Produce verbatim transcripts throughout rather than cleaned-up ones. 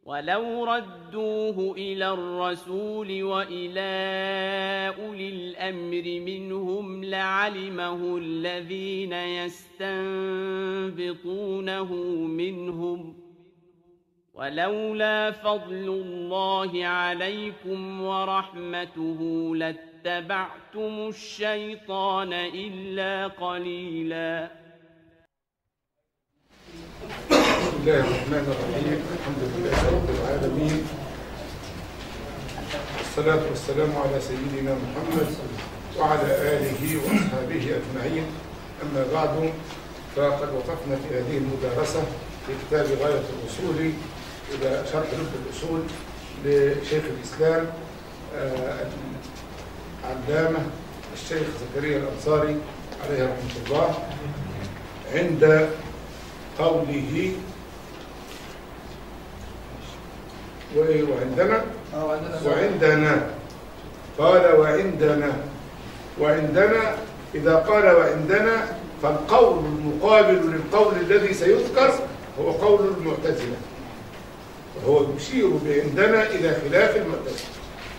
ولو ردوه إلى الرسول وإلى أولي الأمر منهم لعلمه الذين يستنبطونه منهم ولولا فضل الله عليكم ورحمته لاتبعتم الشيطان إلا قليلا. بسم الله الرحمن الرحيم. الحمد لله رب العالمين، والصلاة والسلام على سيدنا محمد وعلى آله وأصحابه أجمعين. أما بعد، فقد وقفنا في هذه المدارسة في كتاب غاية الوصول إلى شرح لب الأصول لشيخ الإسلام العلامة الشيخ زكريا الأنصاري عليه رحمة الله، عند قوله وعندنا وعندنا قال وعندنا وعندنا إذا قال وعندنا فالقول المقابل للقول الذي سيذكر هو قول المعتزلة، وهو يشير بعندنا إلى خلاف المعتزلة.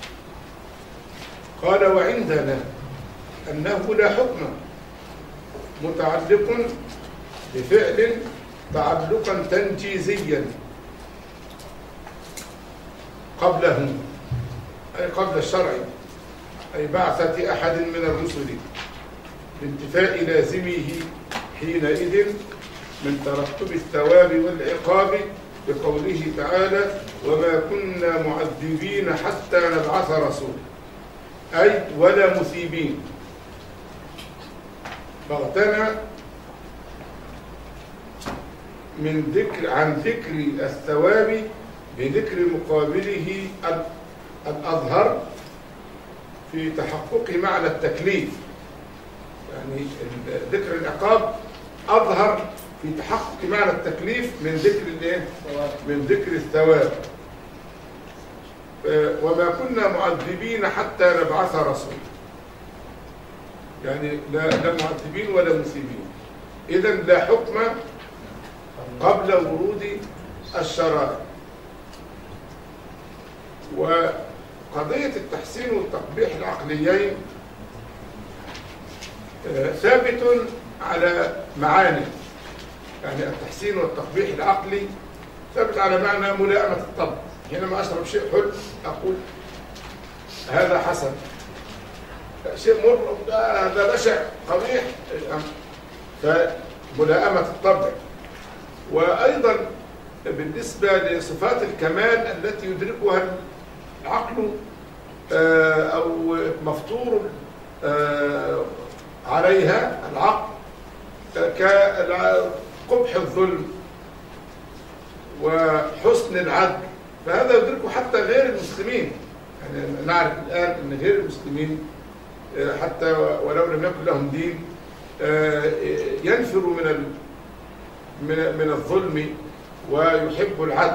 قال وعندنا أنه لا حكم متعلق بفعل تعلقا تنجيزيا قبله، أي قبل الشرع، أي بعثة أحد من الرسل، بانتفاء لازمه حينئذ من ترتب الثواب والعقاب بقوله تعالى وما كنا معذبين حتى نبعث رسولا، أي ولا مثيبين. فاغتنى من ذكر عن ذكر الثواب بذكر مقابله الأظهر في تحقق معنى التكليف، يعني ذكر العقاب أظهر في تحقق معنى التكليف من ذكر الايه؟ من ذكر الثواب. وما كنا معذبين حتى نبعث رسولا، يعني لا لا معذبين ولا مثيبين. إذن لا حكم قبل ورود الشرائع. وقضية التحسين والتقبيح العقليين ثابت على معاني، يعني التحسين والتقبيح العقلي ثابت على معنى ملائمة الطبع. حينما أشرب شيء حلو أقول هذا حسن، شيء مر هذا بشع قبيح، فملائمة الطبع. وأيضا بالنسبة لصفات الكمال التي يدركها العقل أو مفطور عليها العقل، كقبح الظلم وحسن العدل، فهذا يدركه حتى غير المسلمين. يعني نعرف الآن أن غير المسلمين حتى ولو لم يكن لهم دين ينفروا من من الظلم ويحب العدل.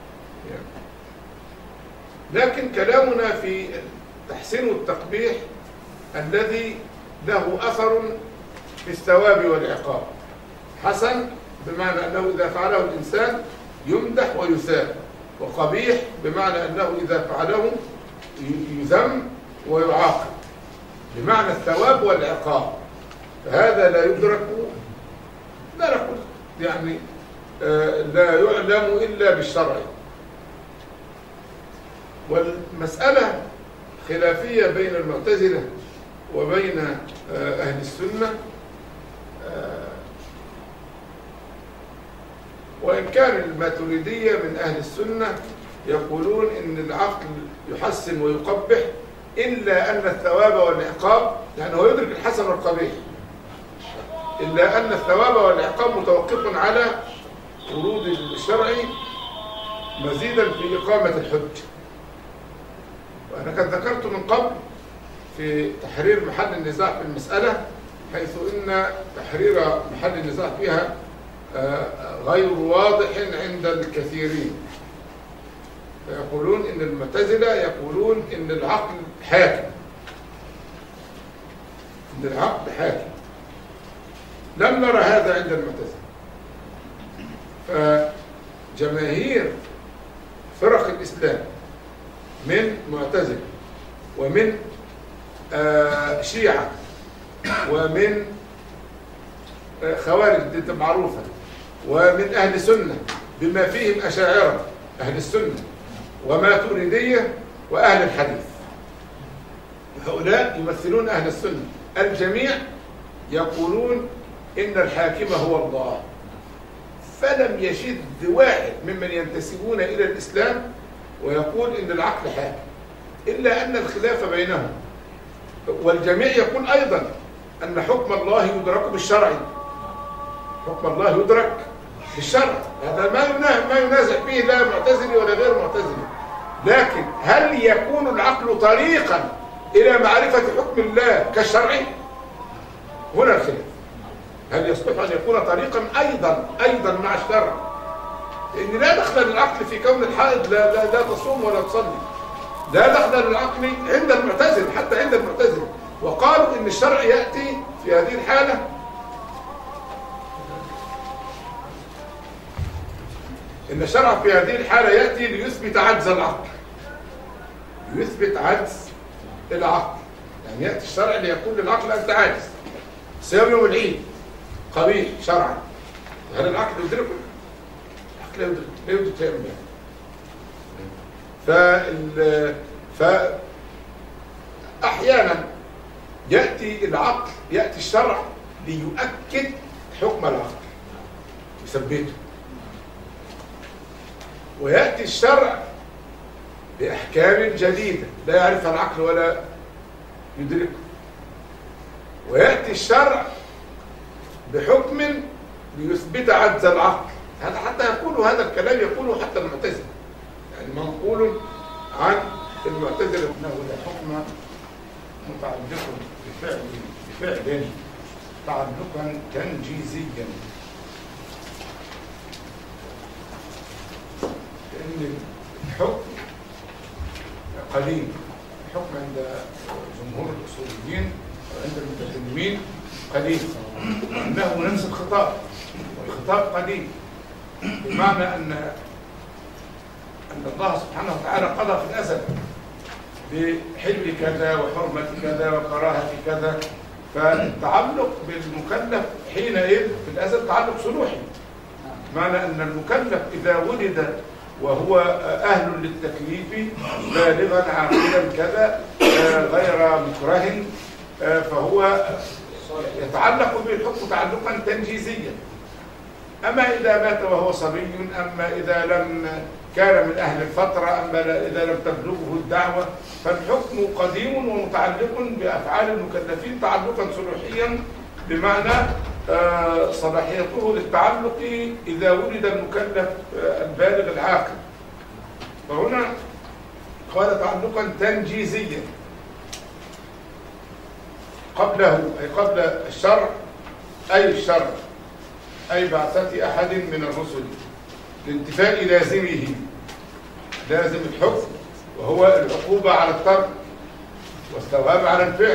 لكن كلامنا في التحسين والتقبيح الذي له أثر في الثواب والعقاب. حسن بمعنى أنه إذا فعله الإنسان يمدح ويثاب، وقبيح بمعنى أنه إذا فعله يذم ويعاقب، بمعنى الثواب والعقاب. فهذا لا يدرك، لا نقول يعني لا يعلم إلا بالشرع. والمسألة خلافية بين المعتزلة وبين أهل السنة، وإن كان الماتريدية من أهل السنة يقولون إن العقل يحسن ويقبح إلا أن الثواب والعقاب، يعني هو يدرك الحسن والقبيح، إلا أن الثواب والعقاب متوقف على ورود الشرع مزيدا في إقامة الحجة. وأنا قد ذكرت من قبل في تحرير محل النزاع في المسألة، حيث إن تحرير محل النزاع فيها غير واضح عند الكثيرين. فيقولون إن المعتزلة يقولون إن العقل حاكم، إن العقل حاكم. لم نرى هذا عند المعتزلة. فجماهير فرق الإسلام من معتزلة ومن آه شيعة ومن آه خوارج دي معروفة ومن أهل سنة بما فيهم أشاعرة أهل السنة وماتريدية وأهل الحديث. هؤلاء يمثلون أهل السنة. الجميع يقولون إن الحاكم هو الله، فلم يشد واحد ممن ينتسبون إلى الإسلام ويقول إن العقل حاكم، إلا أن الخلاف بينهم. والجميع يقول أيضا أن حكم الله يدرك بالشرع، حكم الله يدرك بالشرع، هذا ما ينازع فيه لا معتزلي ولا غير معتزلي. لكن هل يكون العقل طريقا إلى معرفة حكم الله كالشرع؟ هنا الخلاف. هل يصلح أن يكون طريقا أيضا أيضا مع الشرع؟ لأن لا دخل للعقل في كون الحائض لا, لا, لا تصوم ولا تصلي، لا دخل للعقل عند المعتزل حتى عند المعتزل، وقالوا إن الشرع يأتي في هذه الحالة إن الشرع في هذه الحالة يأتي ليثبت عجز العقل، يثبت عجز العقل. يعني يأتي الشرع ليقول للعقل أنت عاجز. صيام يوم العيد قبيح شرعا، هل العقل يدركه؟ العقل لا يدرك، لا يدرك صيام العيد. فال فأحيانا يأتي العقل، يأتي الشرع ليؤكد حكم العقل يثبته، ويأتي الشرع بأحكام جديدة لا يعرفها العقل ولا يدركه، ويأتي الشرع بحكم ليثبت عجز العقل. هذا حتى يقول هذا الكلام يقوله حتى المعتزلة، يعني منقول عن المعتزلة أنه لا حكم متعلق بفعل بفعل تعلقا تنجيزيا، لأن الحكم قديم، الحكم عند جمهور الأصوليين وعند المتكلمين قديم، أنه نفس الخطاب، والخطاب قديم، بمعنى أن أن الله سبحانه وتعالى قضى في الأزل بحل كذا وحرمة كذا وكراهة كذا، فالتعلق بالمكلف حينئذ في الأزل تعلق صلوحي، معنى أن المكلف إذا ولد وهو أهل للتكليف بالغا عاقلا كذا غير مكره، فهو يتعلق به الحكم تعلقا تنجيزيا. أما إذا مات وهو صبي، أما إذا لم كان من أهل الفترة، أما إذا لم تبلغه الدعوة، فالحكم قديم ومتعلق بأفعال المكلفين تعلقا صلوحيا، بمعنى صلاحيته للتعلق إذا ولد المكلف البالغ العاقل. فهنا قال تعلقا تنجيزيا قبله، أي قبل الشرع، أي الشرع أي بعثة أحد من الرسل، لانتفاء لازمه، لازم الحكم وهو العقوبة على الترك والثواب على الفعل،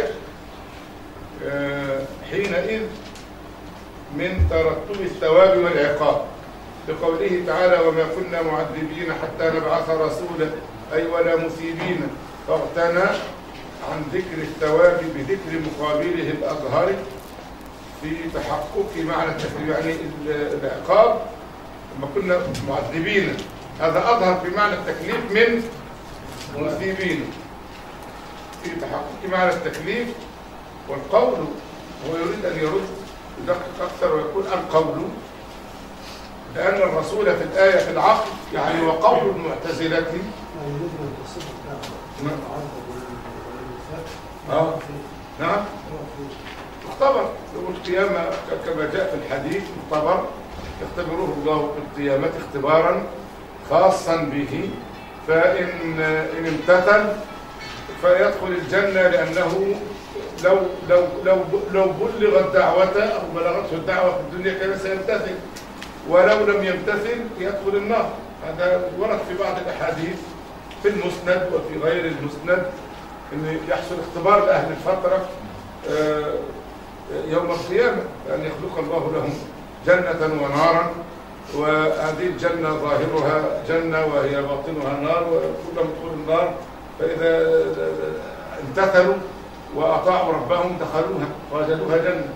حينئذ من ترتب الثواب والعقاب، لقوله تعالى وما كنا معذبين حتى نبعث رسولا، أي ولا مثيبين، فاغتنى عن ذكر الثواب بذكر مقابله الأظهر في تحقق معنى التكليف، يعني العقاب لما كنا معذبين هذا أظهر في معنى التكليف من مثيبين في تحقق معنى التكليف. والقول هو يريد أن يرد يدقق أكثر ويقول القول، لأن الرسول في الآية في العقل يعني وقول المعتزلة آه. نعم اختبر يوم القيامة كما جاء في الحديث، اختبر يختبره الله في القيامة اختبارا خاصا به، فإن إن امتثل فيدخل الجنة، لأنه لو لو لو لو بلغت دعوته أو بلغته الدعوة في الدنيا كان سيمتثل، ولو لم يمتثل يدخل النار. هذا ورد في بعض الأحاديث في المسند وفي غير المسند أن يحصل اختبار لأهل الفترة يوم القيامة، أن يخلق الله لهم جنة ونارا وهذه الجنة ظاهرها جنة وهي باطنها نار، وكلهم يدخلوا النار، فإذا امتثلوا وأطاعوا ربهم دخلوها ووجدوها جنة.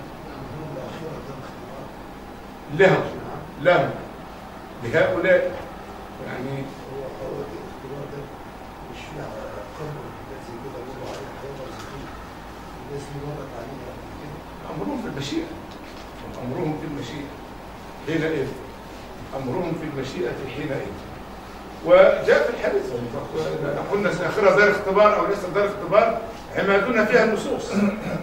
لهم لهم لهؤلاء يعني أمرهم في المشيئة، أمرهم في المشيئة حينئذ، أمرهم في المشيئة حينئذ. وجاء في الحديث قلنا آخرها دار اختبار أو ليس دار اختبار، عمادنا فيها النصوص.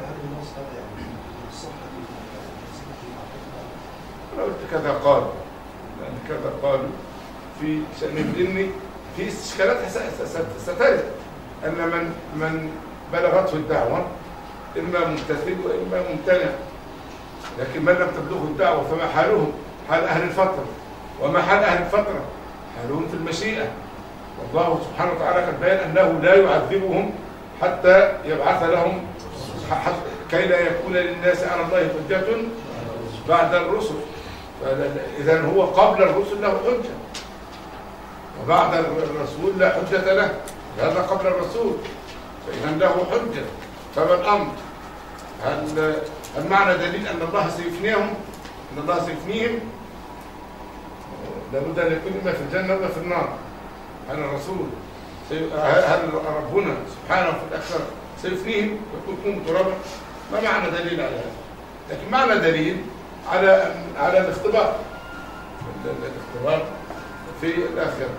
أنا قلت كذا قالوا، لأن كذا قالوا في شأن الدين، في استشكالات سترد أن من من بلغته الدعوة إما ممتثل وإما ممتنع، لكن من لم تبلغه الدعوة فما حالهم؟ حال أهل الفترة. وما حال أهل الفترة؟ حالهم في المشيئة. والله سبحانه وتعالى قد بين أنه لا يعذبهم حتى يبعث لهم، كي لا يكون للناس على الله حجة بعد الرسل. إذن هو قبل الرسل له حجة، وبعد الرسول لا حجة له، هذا قبل الرسول، فإذن له حجة. فما الأمر؟ هل المعنى دليل أن الله سيفنيهم؟ أن الله سيفنيهم؟ لابد أن يكون إما في الجنة وإما في النار. هل الرسول هل ربنا سبحانه في الآخرة سيفنيهم ويكون ترابا؟ ما معنى دليل على هذا؟ لكن معنى دليل على على الاختبار، الاختبار في الآخرة.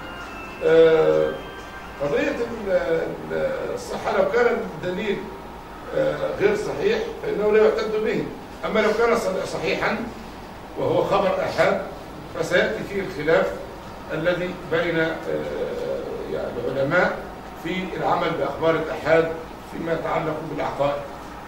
قضية الصحة لو كان الدليل غير صحيح فإنه لا يعتد به، أما لو كان صحيحا وهو خبر أحد فسيأتي فيه الخلاف الذي بين العلماء في العمل بأخبار الأحاد فيما يتعلق بالعقائد.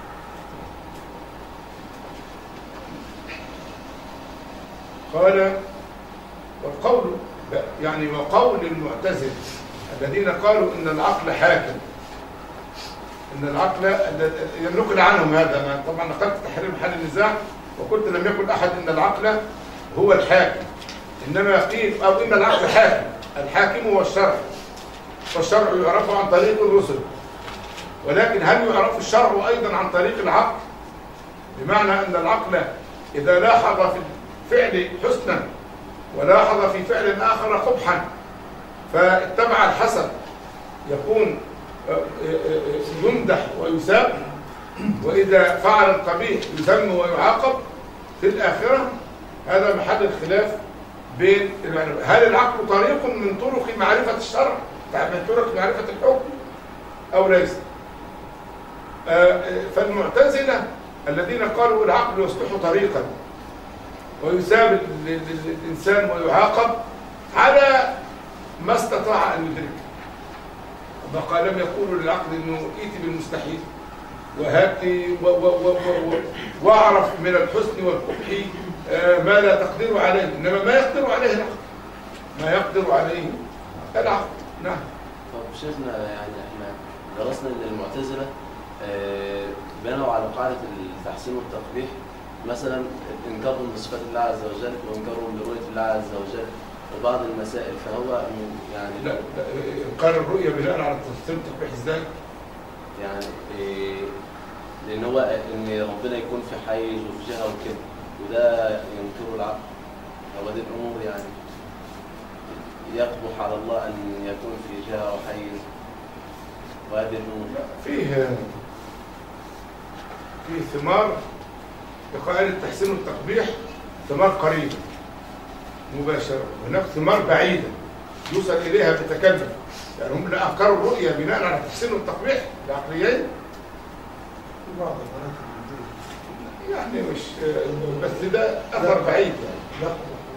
قال والقول يعني وقول المعتزلة الذين قالوا إن العقل حاكم، إن العقل ينقل عنهم هذا. أنا طبعا نقلت تحرير محل النزاع وقلت لم يقل أحد إن العقل هو الحاكم، إنما قيل أو إن العقل حاكم. الحاكم هو الشرع، والشرع يعرف عن طريق الرسل، ولكن هل يعرف الشرع أيضا عن طريق العقل؟ بمعنى أن العقل إذا لاحظ في الفعل حسنا ولاحظ في فعل آخر قبحا فاتبع الحسن يكون يمدح ويساب، وإذا فعل القبيح يذم ويعاقب في الآخرة. هذا محل الخلاف بين العلماء. هل العقل طريق من طرق معرفة الشرع، من طرق معرفة الحكم أو ليس؟ فالمعتزلة الذين قالوا العقل يصبح طريقا ويساب الإنسان ويعاقب على ما استطاع أن يدرك، بقى لم يقولوا للعقل إنه ائت بالمستحيل وهاتي واعرف من الحسن والقبح ما لا تقدر عليه، إنما ما يقدر عليه العقل، ما يقدر عليه العقل. نعم. طب شيخنا، يعني احنا درسنا ان المعتزلة بنوا على قاعدة التحسين والتقبيح، مثلا انكارهم بصفات الله عز وجل وانكارهم برؤية الله عز وجل وبعض المسائل، فهو يعني لا, لا انكار الرؤية بناء على التحسين والتقبيح ازاي؟ يعني إيه، لان هو ان ربنا يكون في حيز وفي جهة وكده، وده ينكره العقل. هو دي الامور يعني يقبح على الله ان يكون في جهة وحيز، وهذه الامور فيه في ثمار لقائل التحسين والتقبيح، ثمار قريبة مباشرة، وهناك ثمار بعيدة يوصل إليها بتكلف. يعني هم لا أنكروا الرؤية بناء على التحسين والتقبيح العقليين، يعني مش بس ده أثر بعيد يعني.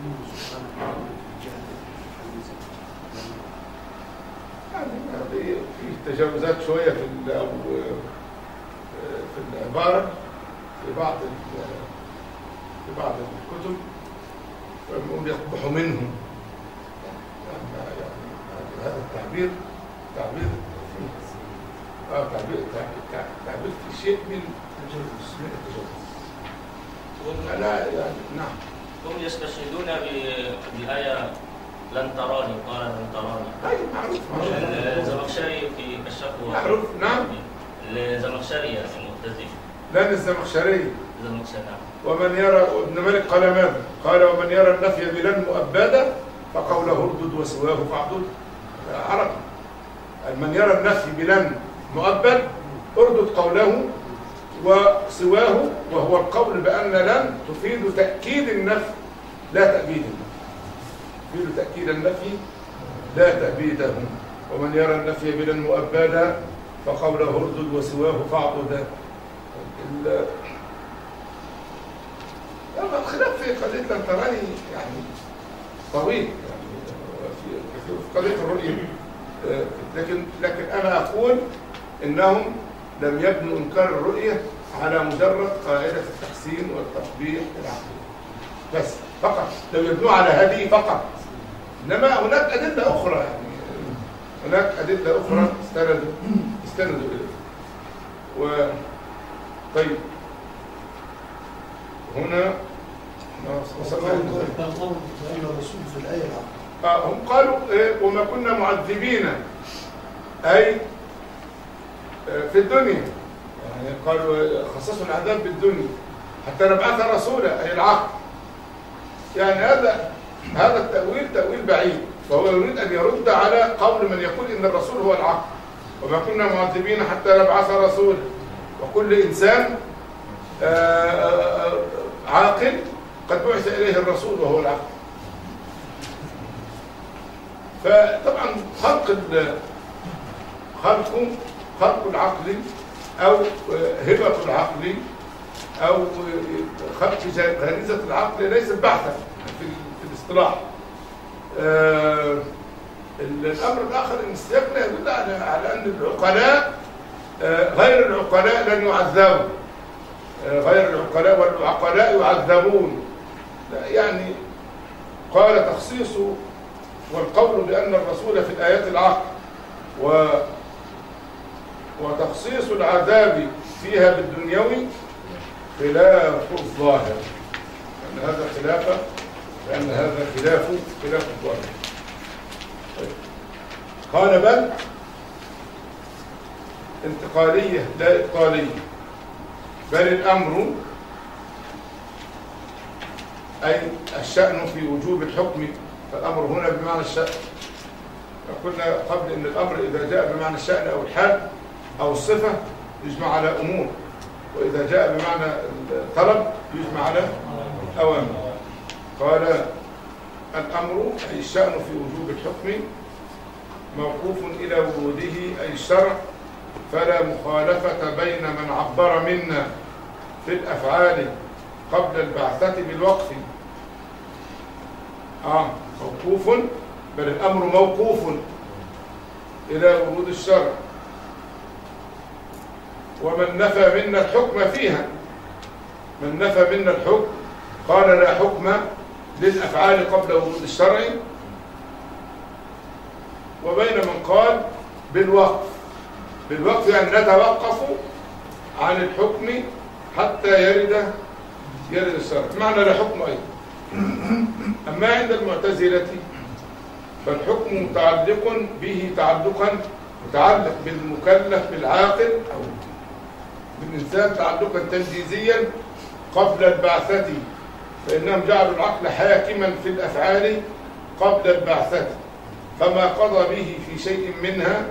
يعني في تجاوزات شوية في أو في العبارة في بعض في بعض الكتب، فهم يقبحوا منهم. يعني هذا التعبير تعبير اه تعبير تعبير في شيء من التجاوز. أنا يعني نعم هم يستشهدون بآية لن تراني، قال لن تراني. أي معروف معروف. الزمخشري في كشفه معروف نعم. الزمخشري المعتزلي. لأن الزمخشري الزمخشري نعم. ومن يرى ابن مالك قال ماذا؟ قال ومن يرى النفي بلن مؤبدة فقوله اردد وسواه فاعضد. عربي. من يرى النفي بلن مؤبد اردد قوله وسواه، وهو القول بأن لن تفيد تأكيد النفي لا تأبيده. تفيد تأكيد النفي لا تأبيده. ومن يرى النفي بلن مؤبدا فقوله اردد وسواه فاعضد. الخلاف في قضية لن تراني يعني طويل، يعني في قضية الرؤية، لكن لكن أنا أقول إنهم لم يبنوا إنكار الرؤية على مجرد قاعدة التحسين والتطبيق العقلي بس فقط، لو يبنوا على هذه فقط. إنما هناك أدلة أخرى، يعني هناك أدلة أخرى استندوا استندوا إليه. و طيب هنا وصلنا الرسول في الآية آه هم قالوا إيه وما كنا معذبين أي في الدنيا، يعني قالوا خصصوا العذاب بالدنيا حتى نبعث رسولا أي العقل. يعني هذا هذا التأويل تأويل بعيد، فهو يريد أن يرد على قول من يقول إن الرسول هو العقل، وما كنا معذبين حتى نبعث رسولا، وكل إنسان عاقل قد بعث إليه الرسول وهو العقل. فطبعا خلق خلق خلق العقل أو هبة العقل أو خلق غريزة العقل ليست بحثا في الاصطلاح. الأمر الآخر أن استيقنا يدل على أن العقلاء غير العقلاء لن يعذبوا، غير العقلاء والعقلاء يعذبون. يعني قال تخصيص والقول بأن الرسول في الآيات العقل و وتخصيص العذاب فيها بالدنيوي خلاف الظاهر، لأن هذا خلاف لأن هذا خلاف خلاف الظاهر. قال بل انتقالية لا إبطالية، بل الأمر أي الشأن في وجوب الحكم، فالأمر هنا بمعنى الشأن. قلنا قبل أن الأمر إذا جاء بمعنى الشأن أو الحال أو الصفة يجمع على أمور، وإذا جاء بمعنى الطلب يجمع على أوامر. قال الأمر أي الشأن في وجوب الحكم موقوف إلى وروده أي الشرع، فلا مخالفة بين من عبر منا في الأفعال قبل البعثة بالوقف. آه موقوف، بل الأمر موقوف إلى ورود الشرع. ومن نفى منا الحكم فيها، من نفى منا الحكم قال لا حكم للأفعال قبل ورود الشرع، وبين من قال بالوقف. بالوقف يعني نتوقف عن الحكم حتى يرد يرد الشرع، معنى لا حكم أيضا. أما عند المعتزلة فالحكم متعلق به تعلقا متعلق بالمكلف بالعاقل أو بالإنسان تعلقا تنجيزيا قبل البعثة، فإنهم جعلوا العقل حاكما في الأفعال قبل البعثة، فما قضى به في شيء منها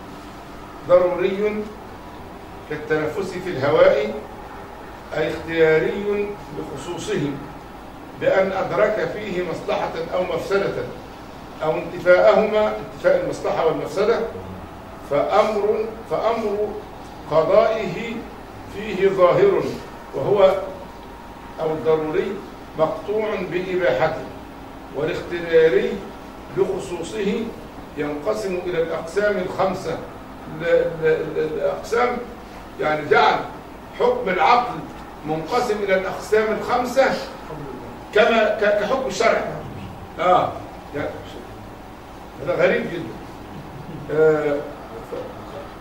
ضروري كالتنفس في الهواء أي اختياري بخصوصه بأن أدرك فيه مصلحة أو مفسدة أو انتفاءهما، انتفاء المصلحة والمفسدة، فأمر فأمر قضائه فيه ظاهر، وهو أو الضروري مقطوع بإباحته، والاختياري بخصوصه ينقسم إلى الأقسام الخمسة. الأقسام يعني جعل حكم العقل منقسم إلى الأقسام الخمسة كما كحكم الشرع. آه يعني هذا غريب جدا. آه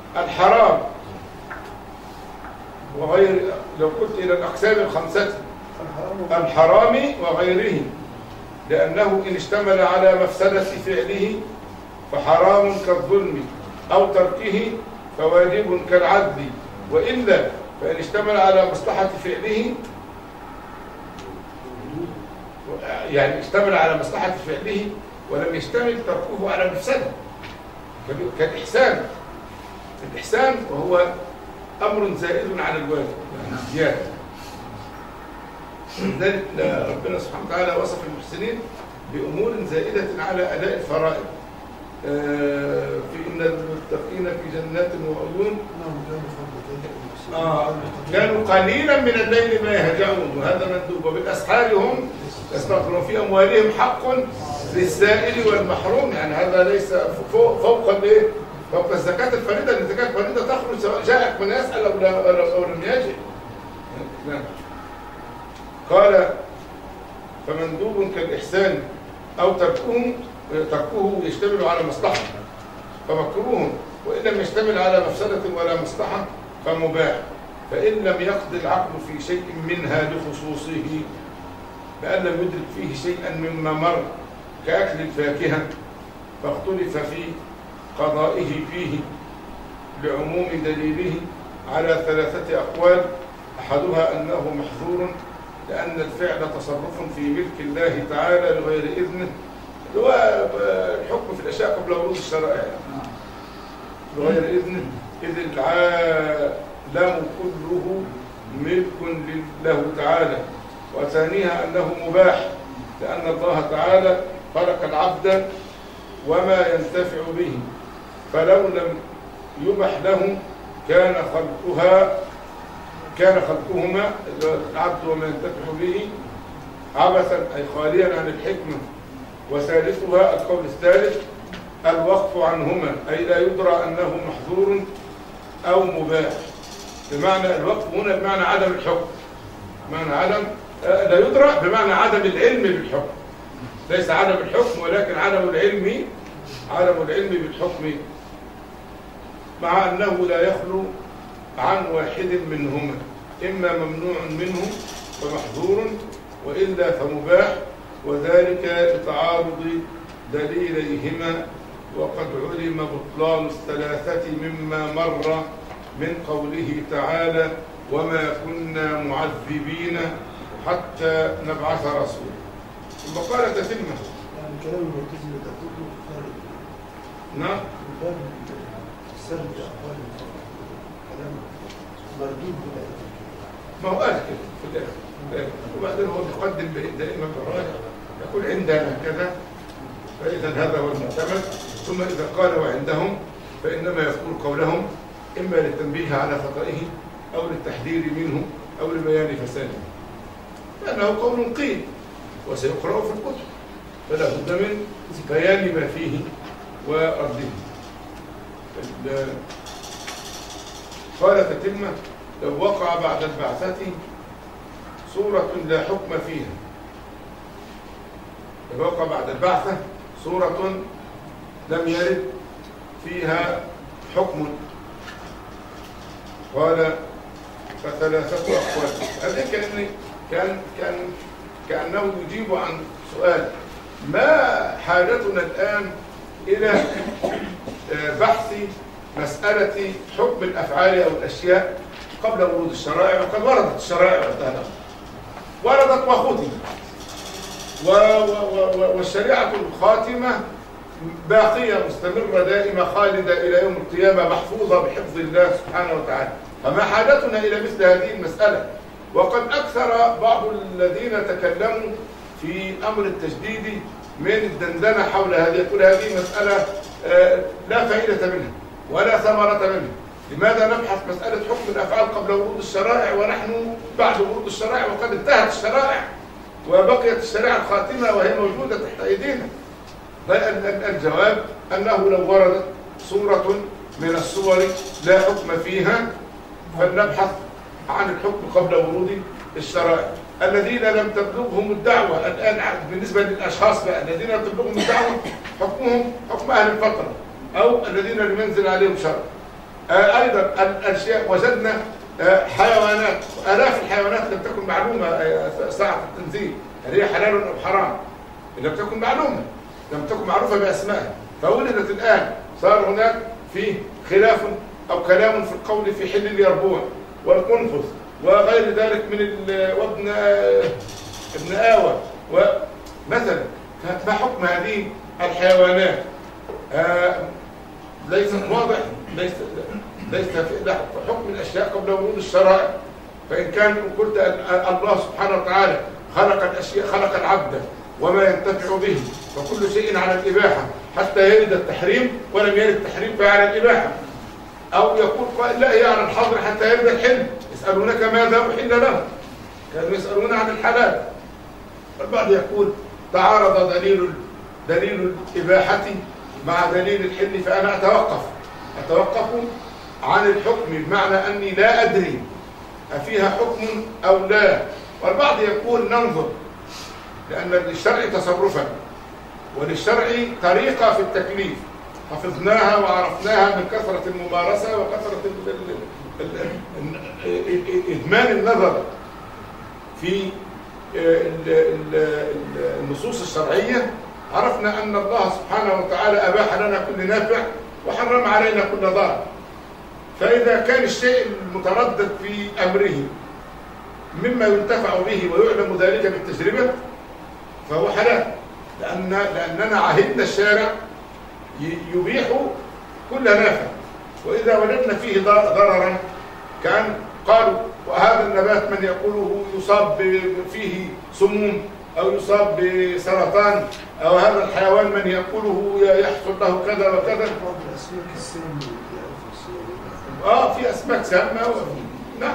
الحرام وغير، لو قلت إلى الأقسام الخمسة الحرام وغيره، لأنه إن اشتمل على مفسدة فعله فحرام كالظلم أو تركه فواجب كالعدل، وإلا فإن اشتمل على مصلحة فعله يعني اشتمل على مصلحة فعله ولم يشتمل تركه على مفسدة كالإحسان. الإحسان وهو أمر زائد على الواجب يعني زيادة. لذلك ربنا سبحانه وتعالى وصف المحسنين بأمور زائدة على أداء الفرائض. في إن المتقين في جنات وعيون آه كانوا قليلا من الليل ما يهجعون وهذا مندوب، وبالأسحار هم يستغفرون، في أموالهم حق للسائل والمحروم، يعني هذا ليس فوق فوق الايه؟ فوق الزكاة الفريضة، لأن الزكاة الفريضة تخرج سواء جاءك من يسأل أو لم يجئ. قال فمندوب كالإحسان أو تركه تركه يشتمل على مصلحة فمكروه، وإن لم يشتمل على مفسدة ولا مصلحة فمباح، فإن لم يقض العقل في شيء منها لخصوصه بأن لم يدرك فيه شيئا مما مر كأكل الفاكهة فاختلف في قضائه فيه لعموم دليله على ثلاثة أقوال، أحدها أنه محظور لأن الفعل تصرف في ملك الله تعالى لغير إذنه، اللي هو الحكم في الأشياء قبل ورود الشرائع بغير إذنه، إذ العالم كله ملك له تعالى. وثانيها أنه مباح لأن الله تعالى خلق العبد وما ينتفع به، فلو لم يبح له كان خلقها كان خلقهما العبد وما ينتفع به عبثا أي خاليا عن الحكمة. وثالثها القول الثالث الوقف عنهما، أي لا يدرى أنه محظور أو مباح، بمعنى الوقف هنا بمعنى عدم الحكم، بمعنى عدم لا يدرى بمعنى عدم العلم بالحكم، ليس عدم الحكم ولكن عدم العلم عدم العلم بالحكم، مع أنه لا يخلو عن واحد منهما، إما ممنوع منه فمحظور وإلا فمباح، وذلك لتعارض دليليهما، وقد علم بطلان الثلاثة مما مر من قوله تعالى وما كنا معذبين حتى نبعث رسولا. ثم قال تتمه يعني كلام المعتزلة تقول خارج نعم باب السرد أقوال كلام مردود بلا ما هو قال كده في الآخر، وبعدين هو يقدم دائما بالراجع يقول عندنا كذا، فإذا هذا هو المعتمد. ثم إذا قال وعندهم فإنما يذكر قولهم إما للتنبيه على خطئه أو للتحذير منه أو لبيان فساده، لأنه قول قيل وسيقرأ في الكتب، فلا بد من بيان ما فيه ورده. قال تتمة لو وقع بعد البعثة صورة لا حكم فيها، لو وقع بعد البعثة صورة لم يرد فيها حكم، قال فثلاثة أقوال. هذا كان كان كان كأنه يجيب عن سؤال ما حاجتنا الآن إلى بحث مسألة حكم الأفعال أو الأشياء قبل ورود الشرائع، وقد وردت الشرائع وقتها وردت وختمت، والشريعة الخاتمة باقية مستمرة دائمة خالدة إلى يوم القيامة محفوظة بحفظ الله سبحانه وتعالى، فما حاجتنا إلى مثل هذه المسألة؟ وقد أكثر بعض الذين تكلموا في أمر التجديد من الدندنة حول هذه، يقول هذه مسألة لا فائدة منها ولا ثمرة منها، لماذا نبحث مسألة حكم الأفعال قبل ورود الشرائع ونحن بعد ورود الشرائع وقد انتهت الشرائع وبقيت الشريعة الخاتمة وهي موجودة تحت أيدينا؟ الجواب أنه لو وردت صورة من الصور لا حكم فيها فلنبحث عن الحكم قبل ورود الشرائع. الذين لم تبلغهم الدعوة الآن بالنسبة للأشخاص بقى الذين لم تبلغهم الدعوة حكمهم حكم أهل الفترة أو الذين لم ينزل عليهم شرع. آه أيضا الأشياء وجدنا حيوانات، آلاف الحيوانات لم تكن معلومة ساعة التنزيل هل هي حلال أو حرام، لم تكن معلومة، لم تكن معروفة بأسمائها، فولدت الآن صار هناك في خلاف أو كلام في القول في حل اليربوع والقنفذ وغير ذلك من وابن ابن آوى ومثلا. ما حكم هذه الحيوانات؟ آه ليس واضح، ليس ليس في حكم الأشياء قبل ورود الشرائع. فإن كان قلت الله سبحانه وتعالى خلق الأشياء، خلق العبد وما ينتفع به، فكل شيء على الإباحة حتى يرد التحريم، ولم يرد التحريم فعلى الإباحة. أو يقول قائل لا، هي على الحظر حتى يرد الحل، يسألونك ماذا أحل لهم، كانوا يسألون عن الحلال. البعض يقول تعارض دليل دليل الإباحة مع دليل الحل، فأنا أتوقف أتوقف عن الحكم، بمعنى أني لا أدري أفيها حكم أو لا. والبعض يقول ننظر، لأن للشرع تصرفا وللشرع طريقة في التكليف حفظناها وعرفناها من كثرة الممارسة وكثرة إدمان النظر في النصوص الشرعية. عرفنا أن الله سبحانه وتعالى أباح لنا كل نافع وحرم علينا كل ضار. فإذا كان الشيء المتردد في أمره مما ينتفع به ويعلم ذلك بالتجربة فهو حلال، لأن لأننا عهدنا الشارع يبيح كل نافع. وإذا وجدنا فيه ضررا كان قالوا وهذا النبات من يقوله يصاب فيه سموم أو يصاب بسرطان، أو هذا الحيوان من يقوله يحصل له كذا وكذا. آه في أسماك سامة وفي نعم.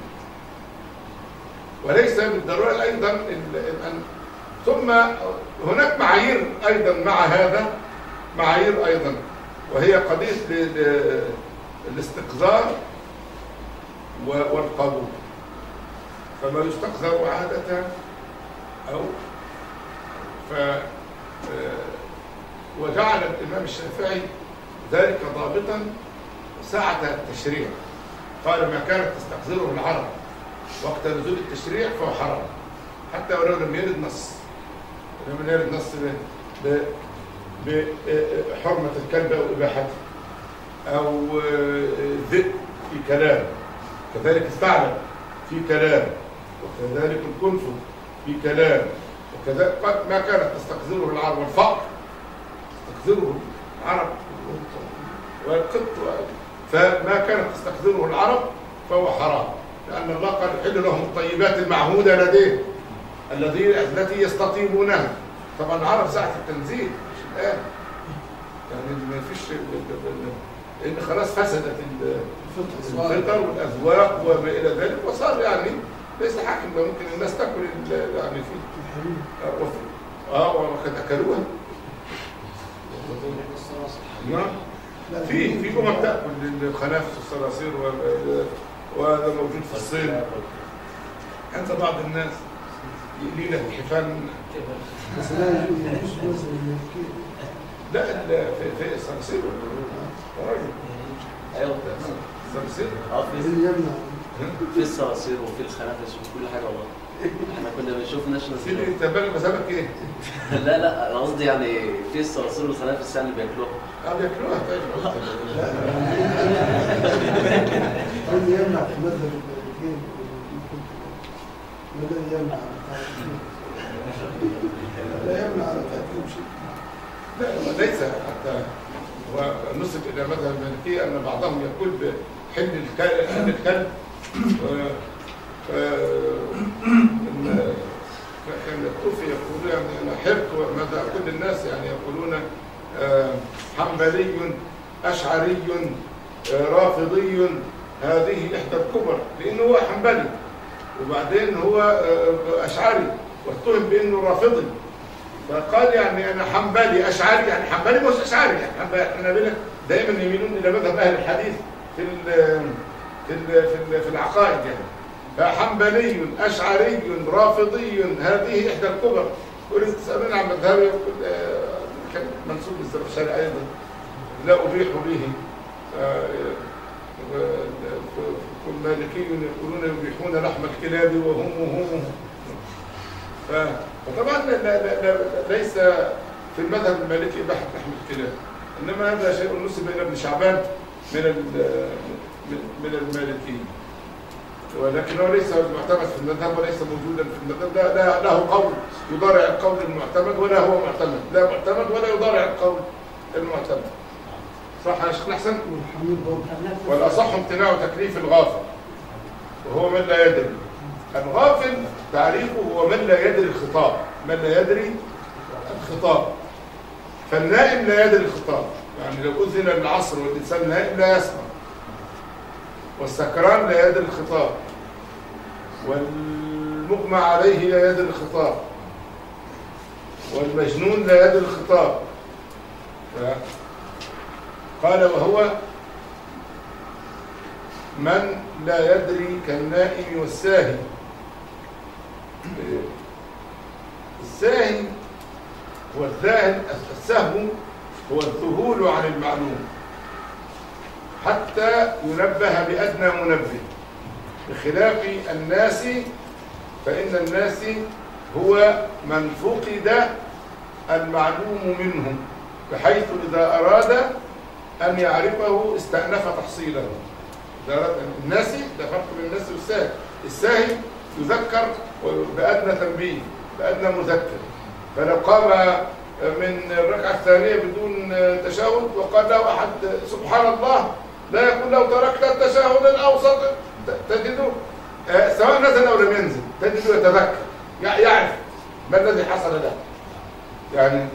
وليس بالضرورة أيضا أن ثم هناك معايير أيضا مع هذا، معايير أيضا، وهي قضية الاستقذار والقبول. فما يستقذر عادة أو ف وجعل الإمام الشافعي ذلك ضابطا ساعة التشريع. قال ما كانت تستقذره العرب وقت نزول التشريع فهو حرام، حتى ولو لم يرد نص، لم يرد نص بحرمة الكلب أو إباحته أو الذئب في كلام، كذلك الثعلب في كلام، وكذلك الكنفذ في كلام، وكذلك ما كانت تستقذره العرب. والفقر تستقذره العرب والقط، فما كانت تستقذره العرب فهو حرام، لأن الله قال يحل لهم الطيبات المعهودة لديه الذي التي يستطيبونها. طبعا العرب ساعة التنزيل مش الآن، يعني ما فيش، لأن خلاص فسدت الفطر والأذواق وما إلى ذلك، وصار يعني ليس حاكم، ممكن الناس تاكل يعني في اه وقد أكلوها. نعم في في أمم تأكل الخنافس والصراصير، وهذا موجود في الصين عند بعض الناس، يقلي لك الحفان. لا في في الصراصير يا راجل. ايوه الصراصير اه في في الصراصير وفي الخنافس وفي كل حاجه والله. احنا كنا بنشوف ناشونال في انت بالك مسابك ايه؟ لا لا انا قصدي يعني في الصراصير والخنافس يعني بياكلوها. اه بياكلوها طيب. هم يمنع في مذهب المالكيين ولا يمنع لا يمنع على تأكيد شيء. لا ليس حتى ونسب الى مذهب المالكيه ان بعضهم يقول بحل الكلب الكلب كان الطوفي يقول يعني انا حرت وماذا كل الناس يعني يقولون حنبلي اشعري رافضي، هذه احدى الكبر، لانه هو حنبلي وبعدين هو اشعري واتهم بانه رافضي، فقال يعني انا حنبلي اشعري، يعني حنبلي مش اشعري، يعني حنبلي دائما يميلون الى مذهب اهل الحديث في ال في ال في, ال في العقائد يعني. فحنبلي اشعري رافضي هذه احدى الكبر. ولست تسالون عن مذهبي كان منسوب للزمخشري ايضا لا ابيح به والمالكي يقولون يبيحون لحم الكلاب وهم وهم فطبعا لا لا لا ليس في المذهب المالكي إباحة لحم الكلاب، إنما هذا شيء نسب إلى ابن شعبان من من المالكيين، ولكنه ليس معتمد في المذهب وليس موجودا في المذهب. لا, لا له قول يضارع القول المعتمد ولا هو معتمد، لا معتمد ولا يضارع القول المعتمد. صح يا شيخ حسن؟ والأصح امتناع تكليف الغافل وهو من لا يدري. الغافل تعريفه هو من لا يدري الخطاب، من لا يدري الخطاب. فالنائم لا يدري الخطاب، يعني لو أذن العصر والإنسان نائم لا يسمع، والسكران لا يدري الخطاب، والمغمى عليه لا يدري الخطاب، والمجنون لا يدري الخطاب. قال وهو من لا يدري كالنائم والساهي. الساهي هو الذاهل، السهو هو الذهول عن المعلوم حتى ينبه بأدنى منبه، بخلاف الناس، فإن الناس هو من فقد المعلوم منهم بحيث إذا أراد أن يعرفه استأنف تحصيله. الناس ده فرق بين الناس والساهي. الساهي يذكر بأدنى تنبيه، بأدنى مذكر. فلو قام من الركعة الثانية بدون تشهد وقال له أحد سبحان الله لا يقول له تركت التشهد الأوسط، تجده سواء نزل أو لم ينزل تجده يتذكر، يعرف ما الذي حصل له. يعني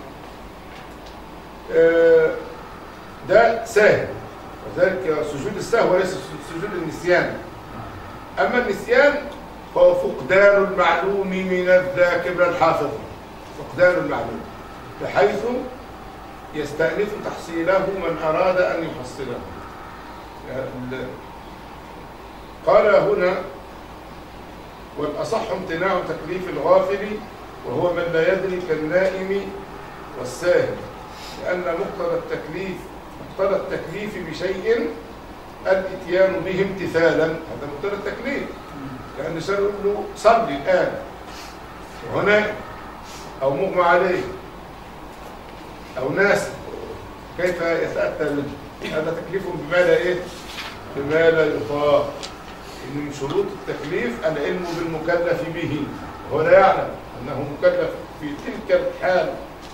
ده ساهي، وذلك سجود السهو وليس سجود النسيان. أما النسيان فهو فقدان المعلوم من الذاكر الحافظ، فقدان المعلوم بحيث يستأنف تحصيله من أراد أن يحصله. قال هنا والأصح امتناع تكليف الغافل وهو من لا يدري كالنائم والساهي، لأن مقتضى التكليف مقتضى التكليف بشيء الاتيان به امتثالا، هذا مقتضى التكليف. لأن شر يقول له صلي الآن وهنا أو مغمى عليه أو ناس، كيف يتأتى منه؟ هذا تكليف بما لا إيه؟ بما لا يطاق. إن من شروط التكليف العلم بالمكلف به، وهو لا يعلم أنه مكلف في تلك الحال.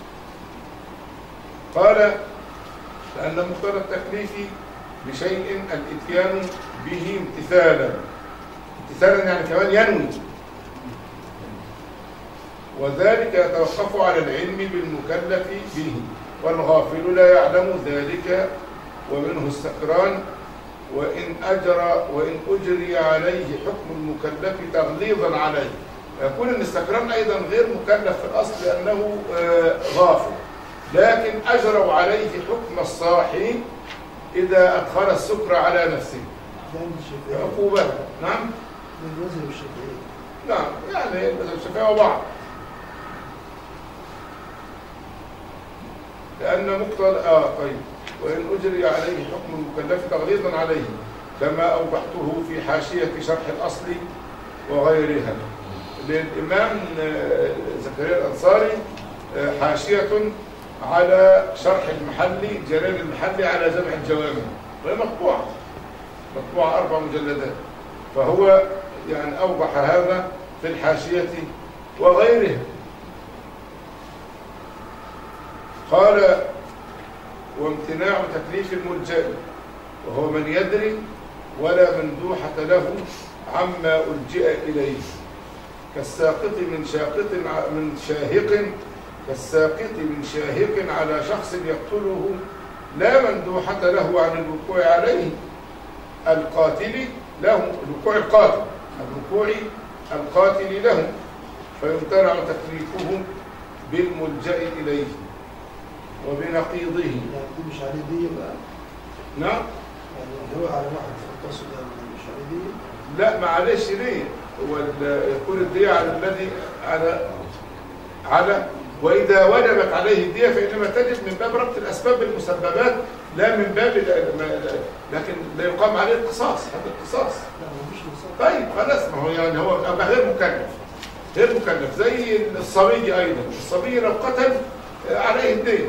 قال لأن مقتضى التكليف بشيء الاتيان به امتثالا، امتثالا يعني كمان ينوي، وذلك يتوقف على العلم بالمكلف به، والغافل لا يعلم ذلك ومنه السكران. وإن أجرى وإن أجري عليه حكم المكلف تغليظا عليه، يكون أن السكران أيضا غير مكلف في الأصل لأنه غافل، لكن أجروا عليه حكم الصاحي إذا أدخل السكر على نفسه عقوبة. نعم من المذهب الشافعي. نعم يعني المذهب الشافعي وبعض، لأن مقتضى آه طيب وإن أجري عليه حكم المكلف تغليظا عليه، كما أوضحته في حاشية شرح الأصل وغيرها للإمام زكريا الأنصاري، حاشية على شرح المحلي جلال المحلي على جمع الجوامع، وهي مطبوعة مطبوعة أربع مجلدات، فهو يعني أوضح هذا في الحاشية وغيرها. قال وامتناع تكليف الملجأ وهو من يدري ولا مندوحة له عما ألجئ إليه، كالساقط من شاقط من شاهق كالساقط من شاهق على شخص يقتله لا مندوحة له عن الوقوع عليه، القاتل له الوقوع القاتل الوقوع القاتل له، فيمتنع تكليفه بالملجأ إليه وبنقيضه. يعني دي مش عليه دي بقى؟ نعم. يعني هو على واحد تقتصد مش عليه دي؟ لا معلش ليه؟ هو يكون الدية على الذي على على وإذا وجبت عليه الدية فإنما تجب من باب ربط الأسباب بالمسببات لا من باب لكن لا يقام عليه القصاص، هذا القصاص. لا مفيش نصاب. طيب خلاص، ما هو يعني هو أبقى غير مكلف، غير مكلف زي الصبي أيضا. الصبي لو قتل عليه الدين،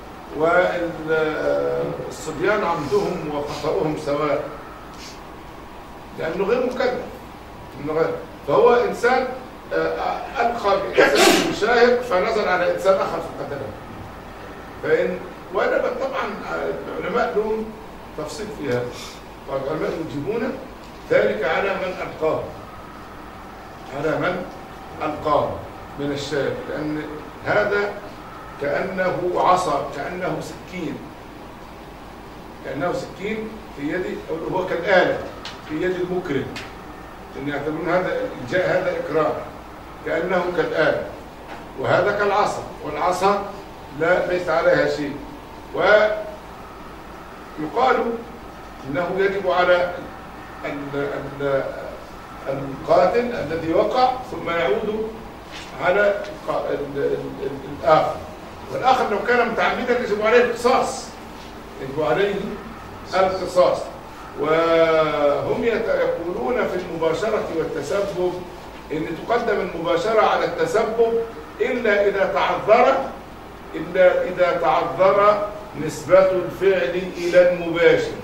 والصبيان عمدهم وخطأهم سواء، لأنه غير مكلف. إنه غير، فهو إنسان ألقى بإنسان مشاهد فنزل على إنسان آخر فقتله. فإن وأنا طبعا العلماء لهم تفصيل في هذا، والعلماء يجيبون ذلك على من ألقاه، على من ألقاه من الشارع، لأن هذا كأنه عصا، كأنه سكين، كأنه سكين في يد، هو كالآلة في يد المكرم، إن يعتبرون هذا الجاء هذا إكرام، كأنه كالآلة، وهذا كالعصا، والعصا لا ليس عليها شيء. ويقال إنه يجب على القاتل الذي وقع ثم يعود على الآخر، والآخر لو كان متعمدا يجب عليه القصاص، يجب عليه القصاص. وهم يقولون في المباشرة والتسبب إن تقدم المباشرة على التسبب إلا إذا تعذر، إلا إذا تعذر نسبة الفعل إلى المباشر.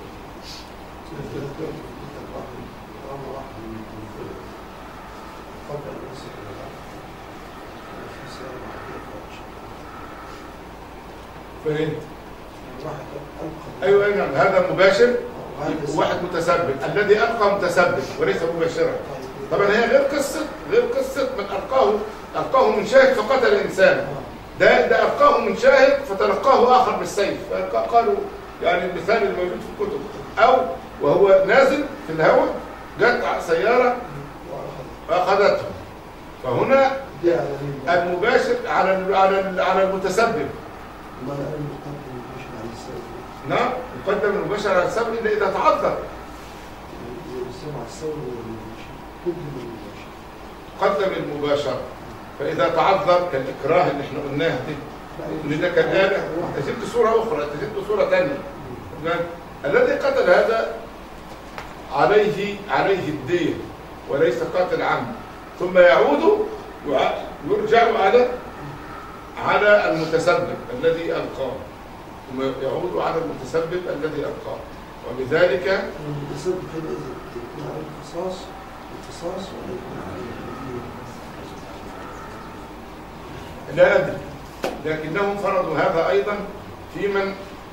فهمت؟ أيوة نعم، هذا مباشر، واحد متسبب، الذي ألقى متسبب وليس مباشرة. طبعا هي غير قصة، غير قصة من ألقاه ألقاه من شاهد فقتل إنسان، ده ده ألقاه من شاهد فتلقاه آخر بالسيف. قالوا يعني المثال الموجود في الكتب، أو وهو نازل في الهواء جت سيارة وأخذته، فهنا المباشر على على على المتسبب. نعم، يقدم المباشر على السبب إلا إذا تعذر. قدم المباشرة، فإذا تعذر كالإكراه اللي احنا قلناها دي، اللي ده كان آلة. أنت جبت صورة أخرى، أنت جبت صورة ثانية. الذي قتل هذا عليه عليه الدية وليس قاتل عمد، ثم يعود يرجع على على المتسبب الذي ألقاه، ثم يعود على المتسبب الذي ألقاه، وبذلك المتسبب هنا يكون على القصاص القصاص ولا يكون على لا أدري، لكنهم فرضوا هذا أيضا في من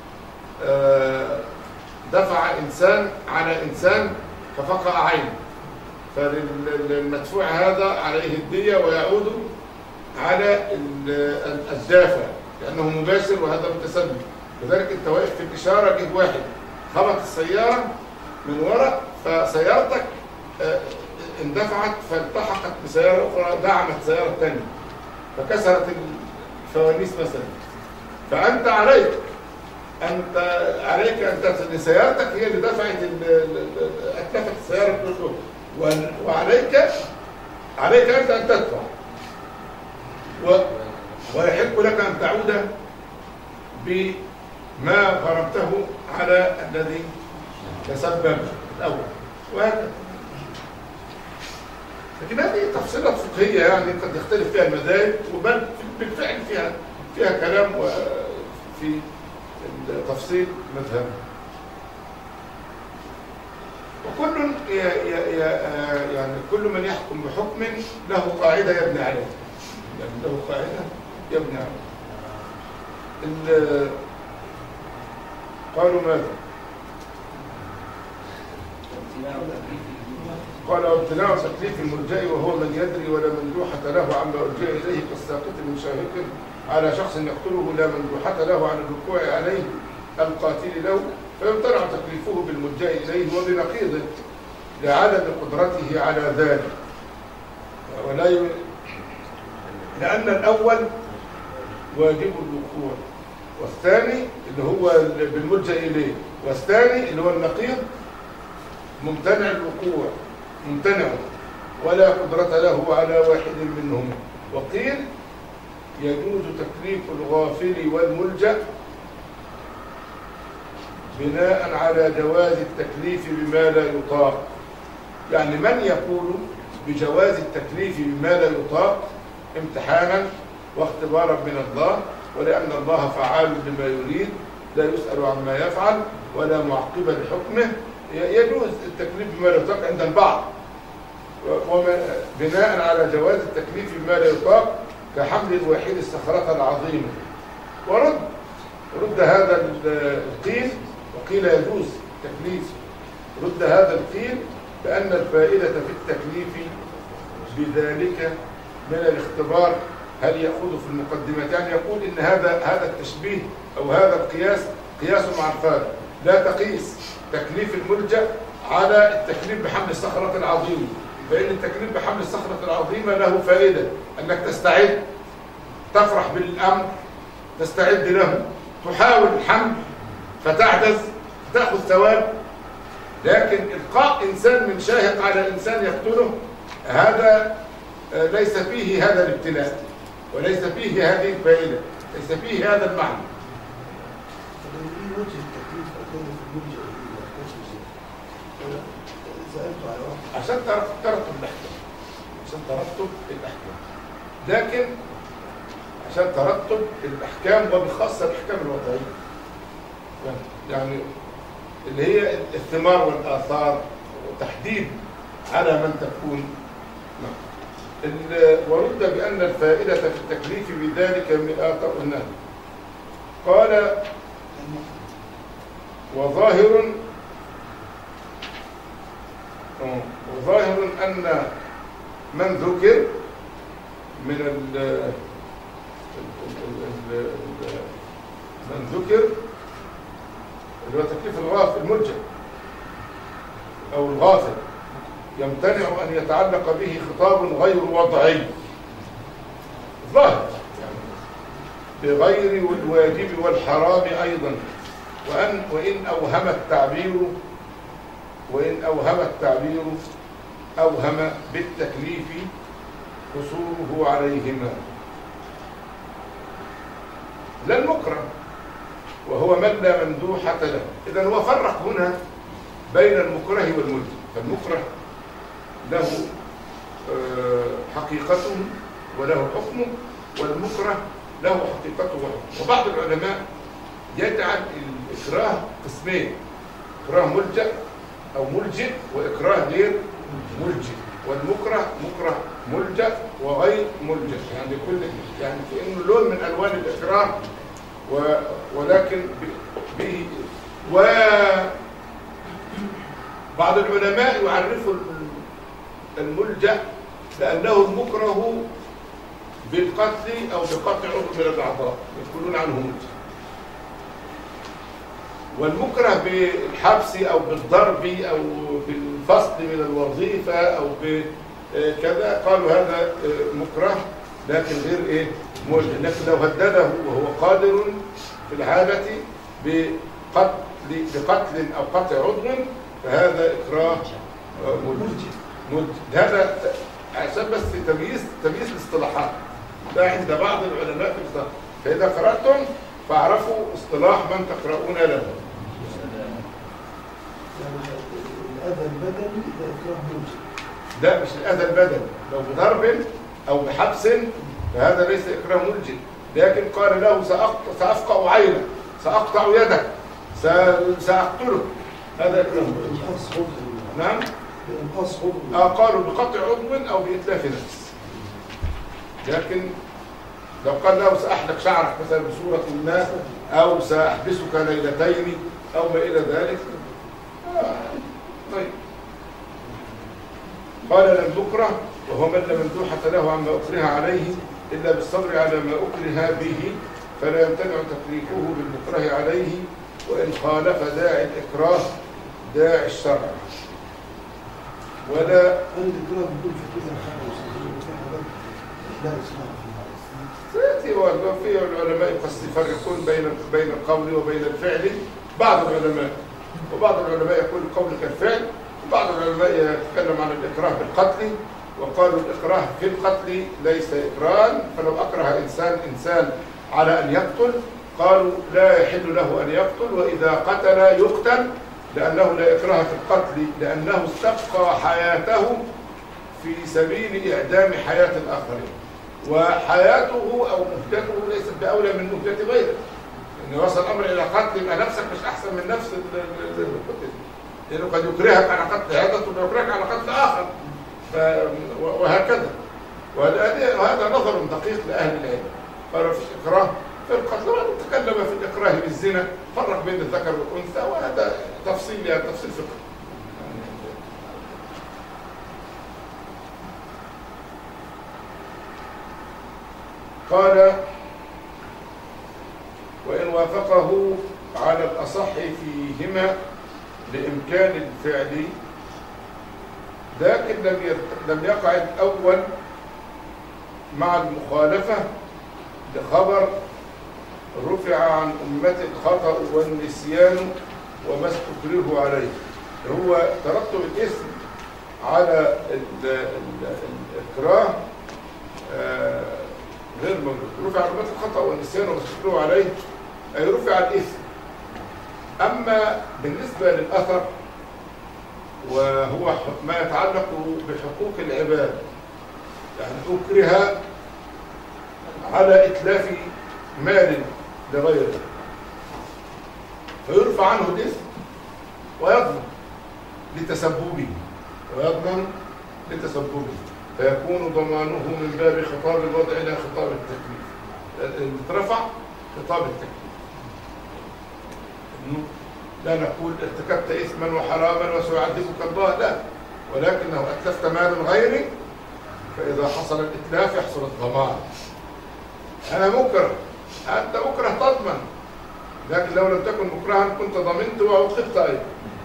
دفع إنسان على إنسان ففقأ عينه، فالمدفوع هذا عليه الدية ويعود على الدافع لأنه مباشر وهذا متسبب. لذلك أنت واقف في الإشارة، جه واحد خبط السيارة من وراء، فسيارتك اندفعت فالتحقت بسيارة أخرى دعمت سيارة ثانية فكسرت الفوانيس مثلا، فأنت عليك أنت عليك أن سيارتك هي اللي دفعت أتلفت السيارة كلها، وعليك عليك أنت أن تدفع، ويحق لك أن تعود بما غرمته على الذي تسبب الأول، وهكذا. لكن هذه تفصيلات فقهية يعني قد يختلف فيها المذاهب، وبل بالفعل فيها فيها كلام في تفصيل مذهب. وكل يعني كل من يحكم بحكم له قاعدة يبني عليها، يعني له قاعدة يبني عليها. قالوا ماذا؟ قال وابتلاء تكليف المرجئ وهو من يدري ولا مندوحة له عما أرجع إليه كالساقط من شاهق على شخص يقتله لا مندوحة له عن الوقوع عليه القاتل له، فيمتنع تكليفه بالمرجئ إليه وبنقيضه لعدم قدرته على ذلك، ولا ي... لأن الأول واجب الوقوع، والثاني اللي هو بالمرجئ إليه، والثاني اللي هو النقيض ممتنع الوقوع، ممتنع ولا قدرة له على واحد منهم. وقيل يجوز تكليف الغافل والملجأ بناء على جواز التكليف بما لا يطاق. يعني من يقول بجواز التكليف بما لا يطاق امتحانا واختبارا من الله، ولأن الله فعال لما يريد لا يسأل عما يفعل ولا معقب لحكمه، يجوز التكليف بما لا يطاق عند البعض، بناء على جواز التكليف بما لا يطاق كحمل الوحيد الصخرة العظيمة. ورد رد هذا القيل وقيل يجوز التكليف، رد هذا القيل بأن الفائدة في التكليف بذلك من الاختبار. هل يأخذ في المقدمة؟ يعني يقول إن هذا هذا التشبيه أو هذا القياس قياس مع الفارق، لا تقيس تكليف الملجأ على التكليف بحمل الصخرة العظيمة، فإن التكليف بحمل الصخرة العظيمة له فائدة أنك تستعد، تفرح بالأمر، تستعد له، تحاول الحمل فتعجز تأخذ ثواب. لكن إلقاء إنسان من شاهق على إنسان يقتله هذا ليس فيه هذا الابتلاء وليس فيه هذه الفائدة، ليس فيه هذا المعنى. وجه التكليف أكون في الملجأ سألت على واحد عشان ترتب الأحكام، عشان ترتب الأحكام، لكن عشان ترتب الأحكام وبخاصة الأحكام الوضعية، يعني اللي هي الثمار والآثار وتحديد على من تكون. ورد بأن الفائدة في التكليف بذلك مئات قلنا. قال وظاهر وظاهر أن من ذكر من ال من ذكر اللي هو تكليف الغافل الملجأ أو الغافل يمتنع أن يتعلق به خطاب غير وضعي ظاهر بغير الواجب والحرام أيضا، وأن وإن أوهم التعبير وإن أوهم التعبير أوهم بالتكليف قصوره عليهما لا المكره وهو من لا مندوحة له. إذن هو فرق هنا بين المكره والملزم، فالمكره له حقيقته وله حكمه، والمكره له حقيقته وحكمه. وبعض العلماء يجعل الإكراه قسمين، إكراه ملجأ أو ملجئ وإكراه غير ملجئ، والمكره مكره ملجأ وغير ملجأ، يعني كل يعني كأنه لون من ألوان الإكراه، ولكن به. وبعض العلماء يعرفوا الملجأ بأنه المكره بالقتل أو بقطع عضو من الأعضاء، يقولون عنه ملجأ. والمكره بالحبس أو بالضرب أو بالفصل من الوظيفة أو بكذا قالوا هذا مكره لكن غير إيه ملجأ. لكن لو هدده وهو قادر في الحالة بقتل بقتل أو قطع عضو فهذا إكراه ملجأ. هذا عشان بس تمييز تمييز الاصطلاحات ده عند بعض العلماء في الاصطلاح، فإذا قرأتم فاعرفوا اصطلاح من تقرؤون له. الأذى البدني ده إكراه ملجأ. لا مش الأذى البدني، لو بضرب أو بحبس فهذا ليس إكراه ملجأ، لكن قال له سأفقع عينك، سأقطع يدك، سأقتلك، هذا إكراه ملجأ. نعم؟ آه قالوا بقطع عضو أو بإتلاف نفس. لكن لو قال له سأحلق شعرك مثلا بصورة الناس أو سأحبسك ليلتين أو ما إلى ذلك آه. طيب قال لم يكره وهو من لم مندوحة له عما أكره عليه إلا بالصبر على ما أكره به، فلا يمتنع تكليفه بالمكره عليه وإن خالف داعي الإكراه داعي الشرع. ولا الإكراه بيكون في كذا حاجة لا إسلام سيأتي وفي العلماء يفرقون بين بين القول وبين الفعل، بعض العلماء وبعض العلماء يقول القول كالفعل، وبعض العلماء يتكلم عن الإكراه بالقتل وقالوا الإكراه في القتل ليس إكراه، فلو أكره إنسان إنسان على أن يقتل قالوا لا يحل له أن يقتل، وإذا قتل يقتل لأنه لا إكراه في القتل، لأنه استبقى حياته في سبيل إعدام حياة الآخرين، وحياته أو مهجته ليست بأولى من مهجة غيره. إن وصل الأمر إلى قتل يبقى نفسك مش أحسن من نفس القتل، لأنه قد يكرهك على قتل هذا ثم يكرهك على قتل آخر، وهكذا. وهذا نظر دقيق لأهل العلم، قالوا فيش إكراه في القتل، وتكلم في الإكراه بالزنا، فرق بين الذكر والأنثى، وهذا تفصيل يعني تفصيل فقهي. قال وإن وافقه على الأصح فيهما بإمكان الفعل، لكن لم لم يقع الأول مع المخالفة لخبر رفع عن أمة الخطأ والنسيان وما استكرهوا عليه. هو ترتب الاسم على الإكراه غير موجود. رفع عن أمة الخطأ والنسيان وما استكرهوا عليه أي رفع الاسم. أما بالنسبة للأثر وهو ما يتعلق بحقوق العباد، يعني أكره على إتلاف مال لغيره فيرفع عنه الإثم ويضمن لتسببه ويضمن لتسببه فيكون ضمانه من باب خطاب الوضع إلى خطاب التكليف. اترفع خطاب التكليف، لا نقول ارتكبت إثما وحراما وسيعذبك الله، لا، ولكنه أتلفت مال غيري، فإذا حصل الإتلاف يحصل الضمان. أنا مكره، أنت مكره تضمن، لكن لو لم تكن مكرها كنت ضمنت وعوقبت أيضا.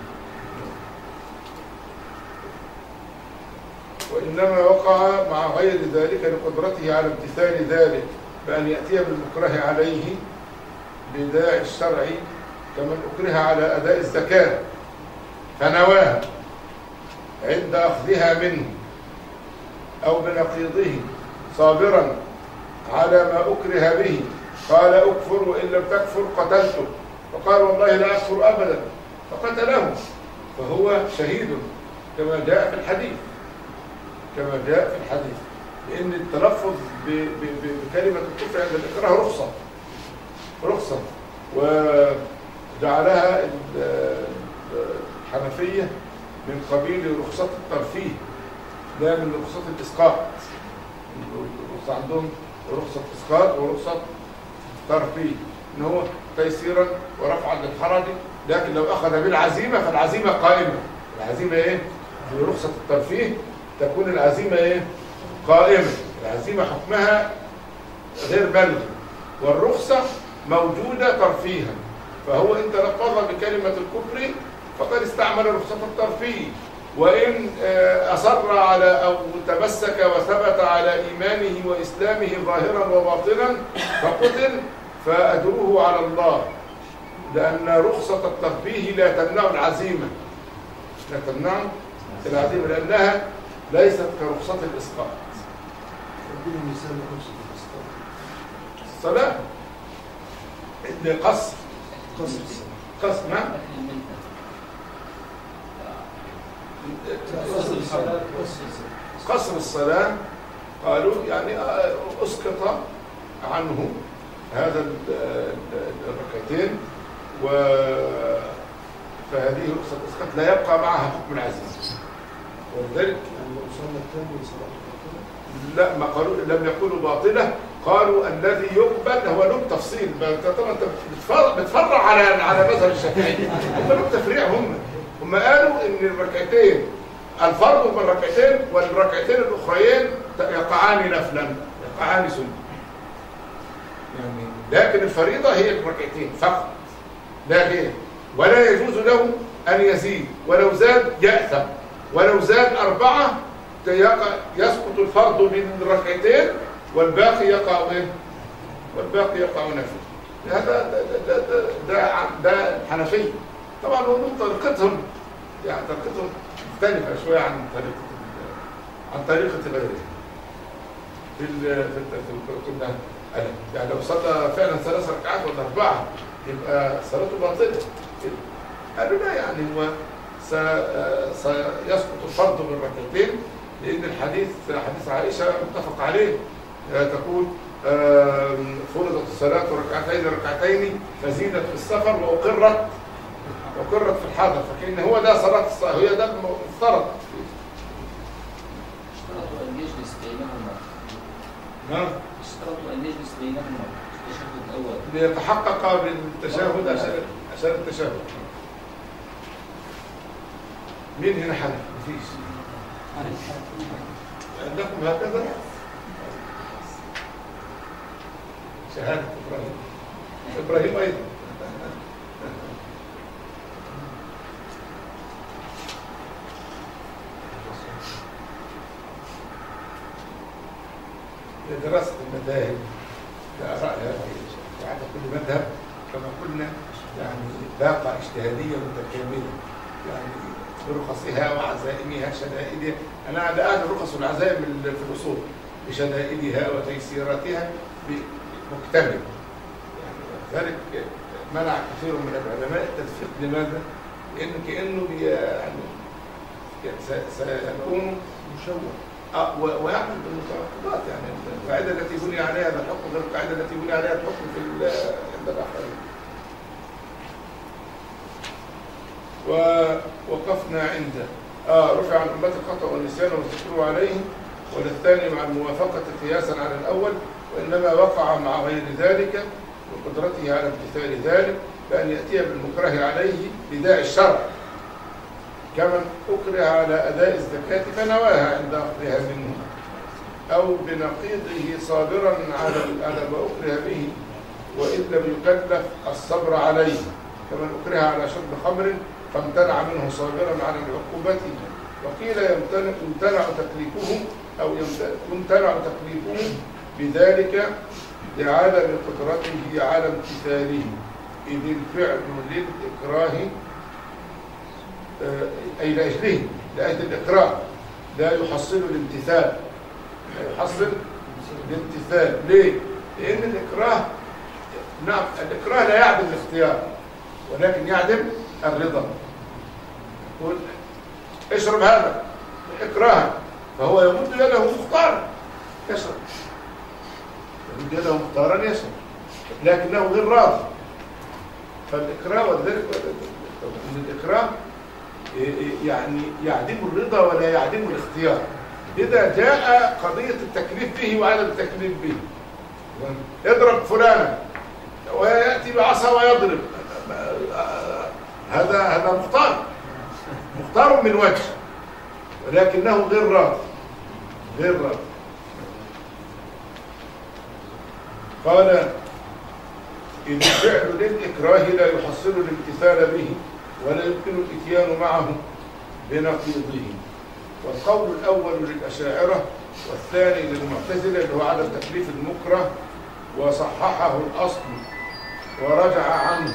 وإنما وقع مع غير ذلك لقدرته على امتثال ذلك بأن يأتي بالمكره عليه بداعي الشرع، كمن أكره على أداء الزكاة فنواها عند أخذها منه أو بنقيضه صابرا على ما أكره به، قال أكفر وإن لم تكفر قتلته، فقال والله لا أكفر أبدا فقتله، فهو شهيد كما جاء في الحديث كما جاء في الحديث لأن التلفظ بكلمة الكفر عند الإكراه رخصة رخصة وجعلها الحنفية من قبيل رخصة الترفيه لا من رخصة الإسقاط. الرخصة عندهم رخصة إسقاط ورخصة ترفيه، إن هو تيسيرا ورفعا للحرج، لكن لو أخذ بالعزيمة فالعزيمة قائمة. العزيمة إيه؟ في رخصة الترفيه تكون العزيمة إيه؟ قائمة. العزيمة حكمها غير بلغ، والرخصة موجودة ترفيها، فهو إن تلفظ بكلمة الكفر فقد استعمل رخصة الترفيه، وإن أصر على أو تمسك وثبت على إيمانه وإسلامه ظاهرا وباطنا فقتل فأجره على الله، لأن رخصة الترفيه لا تمنع العزيمة لا تمنع العزيمة لأنها ليست كرخصة الإسقاط. اديني مثال لرخصة الإسقاط. الصلاة اللي قصر قصر الصلاة. قصر نعم قصر الصلاة. قصر الصلاة قالوا يعني أسقط عنه هذا الركعتين، و فهذه رخصة الإسقاط لا يبقى معها حكم العزيز، ولذلك يعني لو صلى التاني صلاة باطلة؟ لا، ما قالوا لم يقولوا باطلة، قالوا الذي يقبل هو له تفصيل. طبعا انت بتفرع على على مذهب الشافعي، هم له تفريع. هم هم قالوا ان الركعتين الفرض من الركعتين والركعتين الاخريين يقعان نفلا يقعان سنة يعني، لكن الفريضة هي الركعتين فقط لا غير، ولا يجوز له ان يزيد، ولو زاد يأثم، ولو زاد أربعة يسقط الفرض من الركعتين والباقي يقع ايه؟ والباقي يقع نفل. هذا ده ده ده ده الحنفية. طبعا هم طريقتهم يعني طريقتهم مختلفة شوية عن طريقة عن طريقة غيرهم في ال في كلها. يعني لو صلى فعلا ثلاث ركعات ولا أربعة يبقى صلاته باطلة. قالوا لا، يعني هو سيسقط الفرض من ركعتين، لأن الحديث حديث عائشة متفق عليه تقول فرضت الصلاة ركعتين ركعتين فزيدت في السفر وأقرت وأقرت في الحضر، فكأن هو ده صلاة الصلاة، هي ده المفترض. اشترطوا أن يجلس بينهما. نعم. اشترطوا أن يجلس بينهما التشهد الأول. ليتحقق بالتشهد عشان عشان التشهد. مين هنا حنفي؟ مفيش. عندكم هكذا؟ شهادة إبراهيم. إبراهيم أيضا. لدراسة المذاهب لآراء هذه كل مذهب كما قلنا يعني باقة اجتهادية متكاملة، يعني برخصها وعزائمها شدائدها. أنا على أهل الرخص والعزائم في الأصول بشدائدها وتيسيراتها مكتمل، يعني ذلك منع كثير من العلماء التدقيق. لماذا؟ لأنه كأنه يعني سيكون مشوه اه ويعمل بالمتوقفات، يعني القاعده التي بني عليها هذا الحكم غير القاعده التي بني عليها الحكم في عند الاخرين. ووقفنا عند اه رفع عن امه الخطا والنسيان واستكروا عليه، وللثاني مع الموافقه قياسا على الاول، وانما وقع مع غير ذلك وقدرته على امتثال ذلك بان ياتي بالمكره عليه بداعي الشرع، كمن أكره على أداء الزكاة فنواها عند أخذها منه، أو بنقيضه صابرا على على ما أكره به وإن لم يكلف الصبر عليه، كمن أكره على شرب خمر فامتنع منه صابرا على العقوبة. وقيل يمتنع, يمتنع تكليفه أو يمتنع تكليفه بذلك لعدم قدرته على امتثاله، إذ الفعل للإكراه أي لأجله لأجل الإكراه لا يحصل الامتثال، لا يحصل الامتثال. ليه؟ لأن الإكراه نعم الإكراه لا يعدم الاختيار ولكن يعدم الرضا. يقول اشرب هذا إكراها، فهو يمد يده مختارا يشرب، يمد يده مختارا يشرب لكنه غير راضي. فالإكراه وذلك الإكراه يعني يعدم الرضا ولا يعدم الاختيار. إذا جاء قضية التكليف به وعدم التكليف به، اضرب فلانا ويأتي بعصا ويضرب، هذا هذا مختار مختار من وجه ولكنه غير راضي غير راضي. قال إن الفعل للإكراه لا يحصل الامتثال به ولا يمكن الاتيان معه بنقيضه. والقول الأول للأشاعرة والثاني للمعتزلة اللي هو عدم تكليف المكره، وصححه الأصل ورجع عنه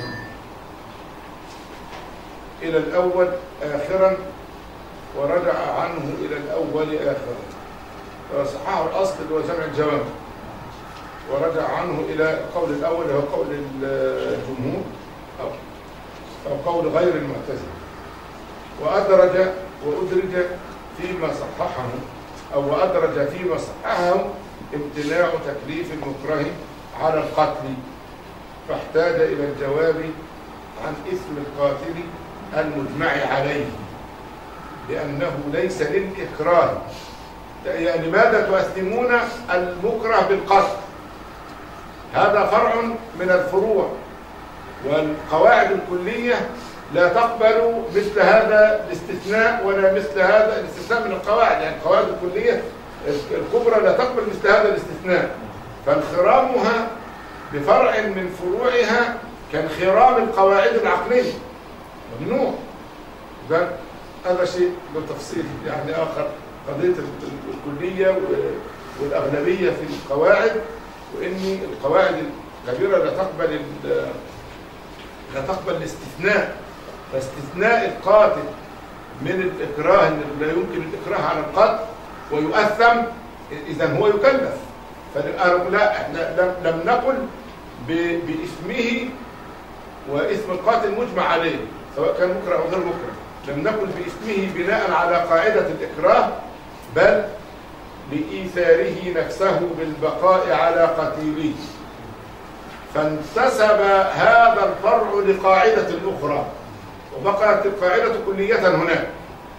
إلى الأول آخرا ورجع عنه إلى الأول آخرا. وصححه الأصل اللي هو جمع الجوامع ورجع عنه إلى القول الأول اللي هو قول الجمهور أو أو قول غير المعتزلة. وأدرج وأدرج فيما صححه أو وأدرج فيما صححه امتناع تكليف المكره على القتل، فاحتاج إلى الجواب عن اسم القاتل المجمع عليه لأنه ليس للإكراه. يعني لماذا تؤثمون المكره بالقتل؟ هذا فرع من الفروع، والقواعد الكلية لا تقبل مثل هذا الاستثناء ولا مثل هذا الاستثناء من القواعد. يعني القواعد الكلية الكبرى لا تقبل مثل هذا الاستثناء، فانخرامها بفرع من فروعها كانخرام القواعد العقلية ممنوع. هذا شيء بالتفصيل يعني آخر، قضية الكلية والأغلبية في القواعد، وإن القواعد الكبيرة لا تقبل لا تقبل الاستثناء. فاستثناء القاتل من الإكراه إن لا يمكن الإكراه على القتل ويؤثم، إذن هو يكلف فلا احنا لم, لم نقل باسمه واسم القاتل مجمع عليه سواء كان مكره او غير مكره، لم نقل باسمه بناء على قاعدة الإكراه، بل بإيثاره نفسه بالبقاء على قتيله، فانتسب هذا الفرع لقاعدة أخرى وبقت القاعدة كلية هناك.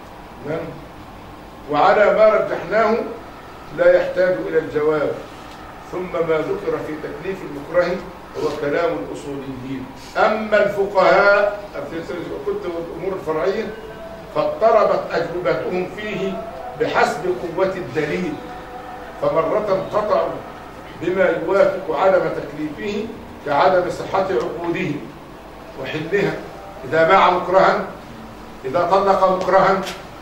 وعلى ما رجحناه لا يحتاج إلى الجواب. ثم ما ذكر في تكليف المكره هو كلام الأصوليين. أما الفقهاء في كتب الأمور الفرعية فاضطربت أجوبتهم فيه بحسب قوة الدليل، فمرة قطعوا بما يوافق عدم تكليفه كعدم صحة عقوده وحلها إذا باع مكرها، إذا طلق مكرها،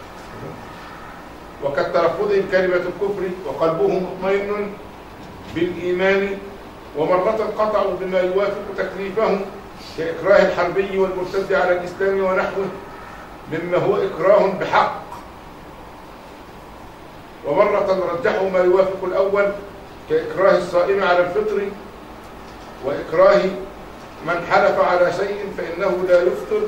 وكالتلفظ بكلمة الكفر وقلبه مطمئن بالإيمان. ومرة قطعوا بما يوافق تكليفه كإكراه الحربي والمرتد على الإسلام ونحوه مما هو إكراه بحق. ومرة رجحوا ما يوافق الأول كإكراه الصائم على الفطر وإكراه من حلف على شيء فإنه لا يفطر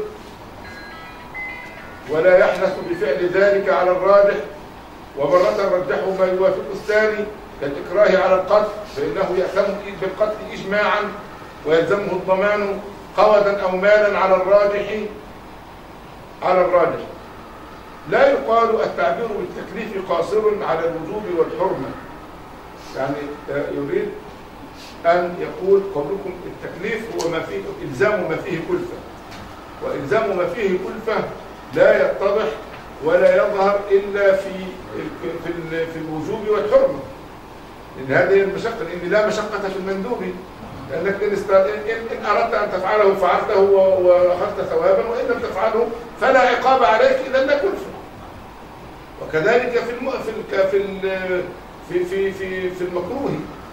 ولا يحنث بفعل ذلك على الراجح. ومرة رجحوا ما يوافق الثاني كالإكراه على القتل فإنه يأثم بالقتل إجماعا ويلزمه الضمان قودا أو مالا على الراجح على الراجح. لا يقال التعبير بالتكليف قاصر على الوجوب والحرمة، يعني يريد أن يقول قولكم التكليف هو ما فيه إلزام ما فيه كلفة، وإلزام ما فيه كلفة لا يتضح ولا يظهر إلا في في في الوجوب والحرمة، لأن هذه المشقة، لأن لا مشقة في المندوب، لأنك إن أردت أن تفعله فعلته وأخذت ثوابا، وإن لم تفعله فلا عقاب عليك إذا لا كلفة. وكذلك في الم... في في في في في, في المكروه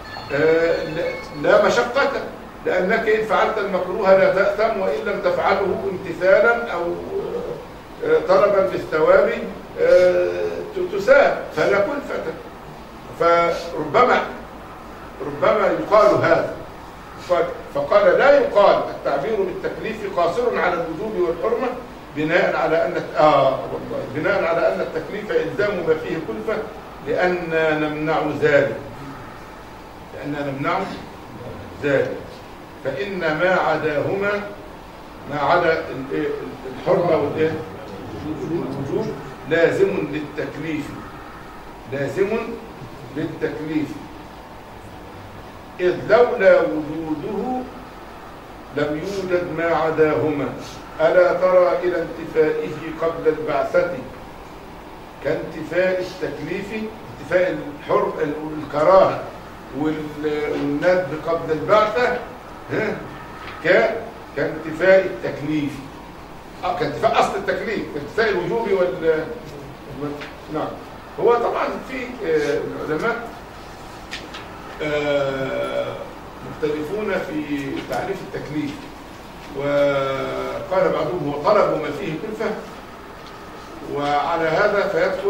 لا مشقة، لأنك إن فعلت المكروه لا تأثم، وإن لم تفعله امتثالا أو طلبا للثواب تساب فلا كلفة. فربما ربما يقال هذا، فقال لا يقال التعبير بالتكليف قاصر على الوجوب والحرمة بناء على أن آه والله بناء على أن التكليف إلزام ما فيه كلفة، لأننا نمنع ذلك لأننا نمنع ذلك فإن ما عداهما ما عدا الحرمة والوجوب لازم للتكليف لازم للتكليف إذ لولا وجوده لم يوجد ما عداهما. ألا ترى إلى انتفائه قبل البعثة كانتفاء التكليف، انتفاء الحر الكراهة والندب قبل البعثة كانتفاء التكليف، اه كانتفاء أصل التكليف، كانتفاء الوجوب وال نعم. هو طبعا في العلماء مختلفون في تعريف التكليف، وقال بعضهم هو طلب ما فيه كلفة، وعلى هذا فيدخل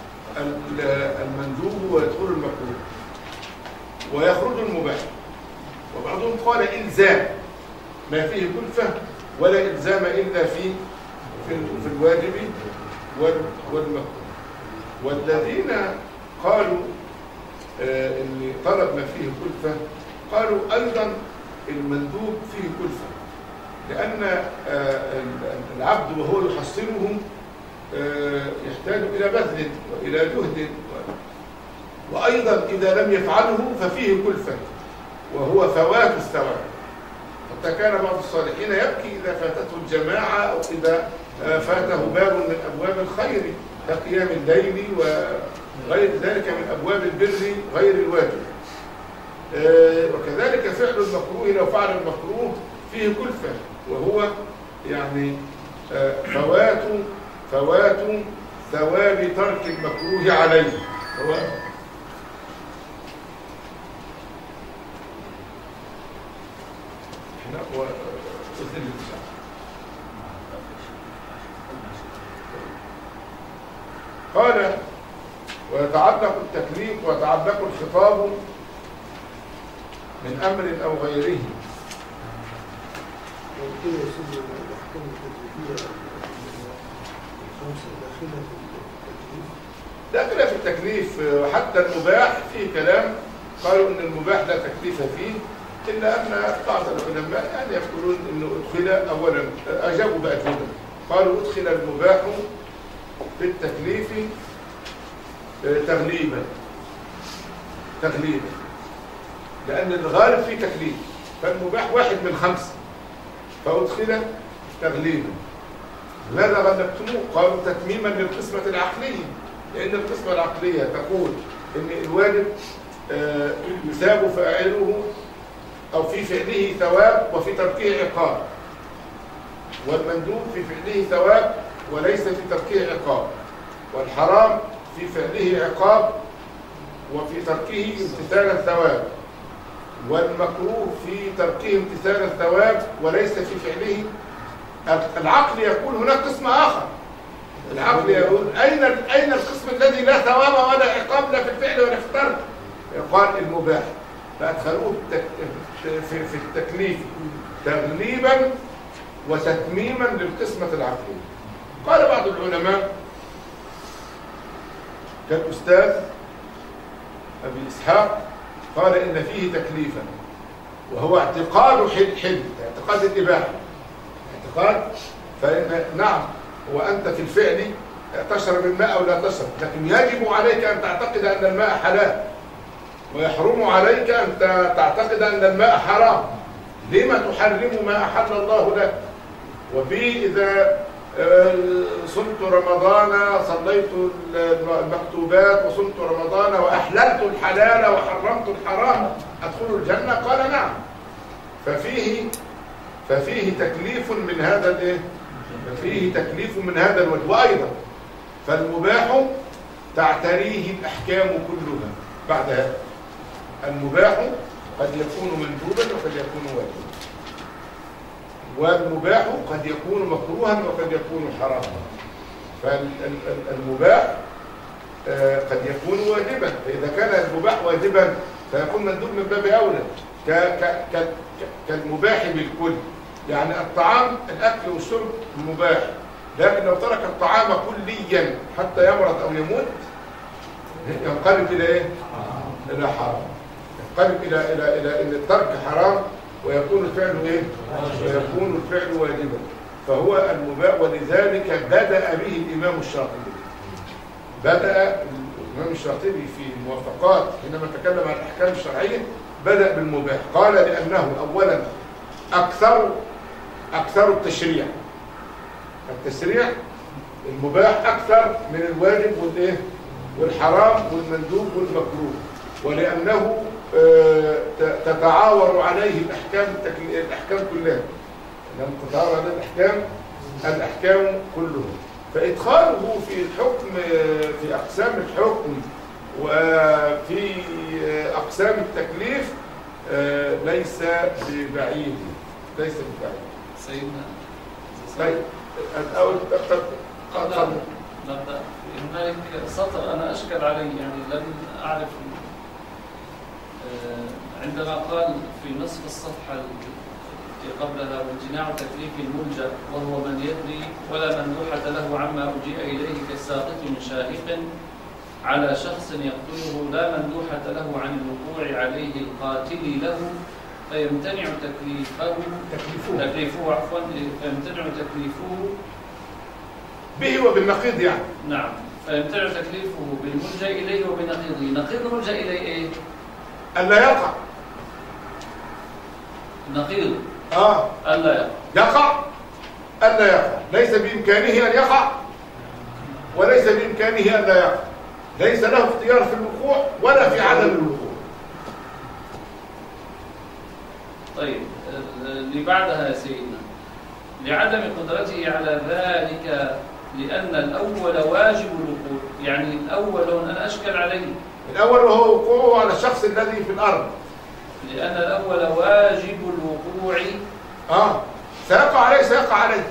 المندوب ويدخل المكروه ويخرج المباح. وبعضهم قال إلزام ما فيه كلفة ولا إلزام إلا في في الواجب والمكروه. والذين قالوا ان طلب ما فيه كلفة قالوا أيضا المندوب فيه كلفة، لأن العبد وهو يحصله يحتاج إلى بذل وإلى جهد، وأيضا إذا لم يفعله ففيه كلفة وهو فوات الثواب. حتى كان بعض الصالحين يبكي إذا فاتته الجماعة أو إذا فاته باب من أبواب الخير كقيام الليل وغير ذلك من أبواب البر غير الواجب. وكذلك فعل المكروه لو فعل المكروه فيه كلفة، وهو يعني فوات فوات ثواب ترك المكروه عليه. هو احنا قال ويتعلق التكليف ويتعلق الخطاب من أمر أو غيره. وكده يا سيدي الأحكام التكليفية الخمسة داخلة في التكليف. داخلة في التكليف، وحتى المباح فيه كلام قالوا إن المباح لا تكليف فيه، إلا أن بعض العلماء يعني يقولون إنه أدخل أولا، أجابوا بأجوبة قالوا أدخل المباح في التكليف تغليبا تغليبا لأن الغالب فيه تكليف، فالمباح واحد من خمسة فأدخل تغليبا. لماذا غلبتموه؟ قالوا تتميما للقسمة العقلية، لأن القسمة العقلية تقول إن الواجب يثاب فاعله أو في فعله ثواب وفي تركه عقاب، والمندوب في فعله ثواب وليس في تركه عقاب، والحرام في فعله عقاب وفي تركه امتثال الثواب، والمكروه في تركه امتثال الثواب وليس في فعله. العقل يقول هناك قسم آخر، العقل يقول أين أين القسم الذي لا ثواب ولا عقاب لا في الفعل ولا في الترك؟ يقال المباح، فأدخلوه في التكليف تغليبا وتتميما للقسمة العقلية. قال بعض العلماء كالأستاذ أبي إسحاق قال إن فيه تكليفا، وهو اعتقاد حل حل اعتقاد الإباحة، اعتقاد فإن نعم وأنت في الفعل تشرب الماء أو لا تشرب، لكن يجب عليك أن تعتقد أن الماء حلال، ويحرم عليك أن تعتقد أن الماء حرام. لما تحرم ما أحل الله لك؟ وفي إذا صمت رمضان صليت المكتوبات وصمت رمضان وأحللت الحلال وحرمت الحرام أدخل الجنة؟ قال نعم. ففيه ففيه تكليف من هذا الايه؟ ففيه تكليف من هذا الوجه. وأيضا فالمباح تعتريه الأحكام كلها بعد هذا. المباح قد يكون مندوبا وقد يكون واجبا، والمباح قد يكون مكروها وقد يكون حراما. فالمباح قد يكون واجبا، فإذا كان المباح واجبا فيكون مندوب من باب أولى كالمباح بالكل. يعني الطعام الأكل والشرب مباح، لكن لو ترك الطعام كليا حتى يمرض أو يموت ينقلب إلى إيه؟ إلى حرام، ينقلب إلى إلى إلى إن الترك حرام ويكون الفعل إيه؟ ويكون الفعل واجبا. فهو المباح، ولذلك بدأ به الإمام الشاطبي. بدأ الإمام الشاطبي في الموافقات حينما تكلم عن الأحكام الشرعية بدأ بالمباح. قال لأنه أولا أكثر أكثر التشريع، التشريع المباح أكثر من الواجب والإيه؟ والحرام والمندوب والمكروه، ولأنه تتعاور عليه الأحكام الأحكام كلها، لم تتعاور عليه الأحكام الأحكام كلها. فإدخاله في الحكم في أقسام الحكم وفي أقسام التكليف ليس ببعيد، ليس ببعيد. سيدنا طيب أول قبل نبدأ هنالك سطر أنا أشكل عليه، يعني لم أعرف عندما قال في نصف الصفحة التي قبلها وامتناع تكليف الملجأ وهو من يدري ولا مندوحة له عما أجيء إليه كالساقط من شاهق على شخص يقتله لا مندوحة له عن الوقوع عليه القاتل له فيمتنع تكليفه تكليفه تكليفه عفوا فيمتنع تكليفه به وبالنقيض. يعني نعم، فيمتنع تكليفه بالملجأ إليه وبنقيضه. نقيض الملجأ إليه إيه؟ ألا يقع. نقيض آه ألا يقع. يقع ألا يقع، ليس بإمكانه أن يقع وليس بإمكانه أن لا يقع، ليس له اختيار في الوقوع ولا في عدم الوقوع. طيب اللي بعدها يا سيدنا لعدم قدرته على ذلك لأن الأول واجب الوقوع. يعني الأول أنا أشكل عليه الأول وهو وقوعه على الشخص الذي في الأرض، لأن الأول واجب الوقوع. آه سيقع عليه سيقع عليه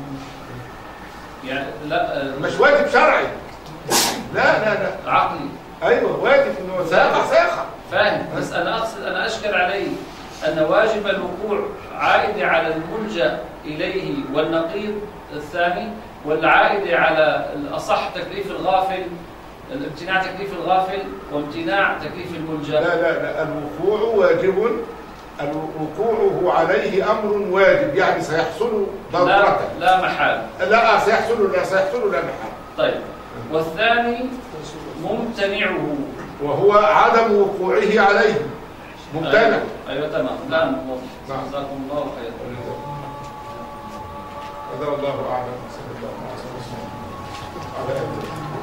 يعني لا مش واجب شرعي، لا لا لا عقلي. أيوه واجب إنه سيقع سيقع. فاهم، بس أنا أقصد أنا أشكل عليه أن واجب الوقوع عائد على الملجأ إليه والنقيض الثاني، والعائد على الأصح تكليف الغافل، الامتناع تكليف الغافل وامتناع تكليف الملجأ. لا لا لا، الوقوع واجب، الوقوع عليه أمر واجب، يعني سيحصل ضرورة لا, لا محال. لا سيحصل لا سيحصل لا محال. طيب، والثاني ممتنعه وهو عدم وقوعه عليه، ممتنع. أيوة, أيوة تمام. الآن نعم. جزاكم الله خيرا. هذا والله أعلم. صلى الله عليه وسلم على آله.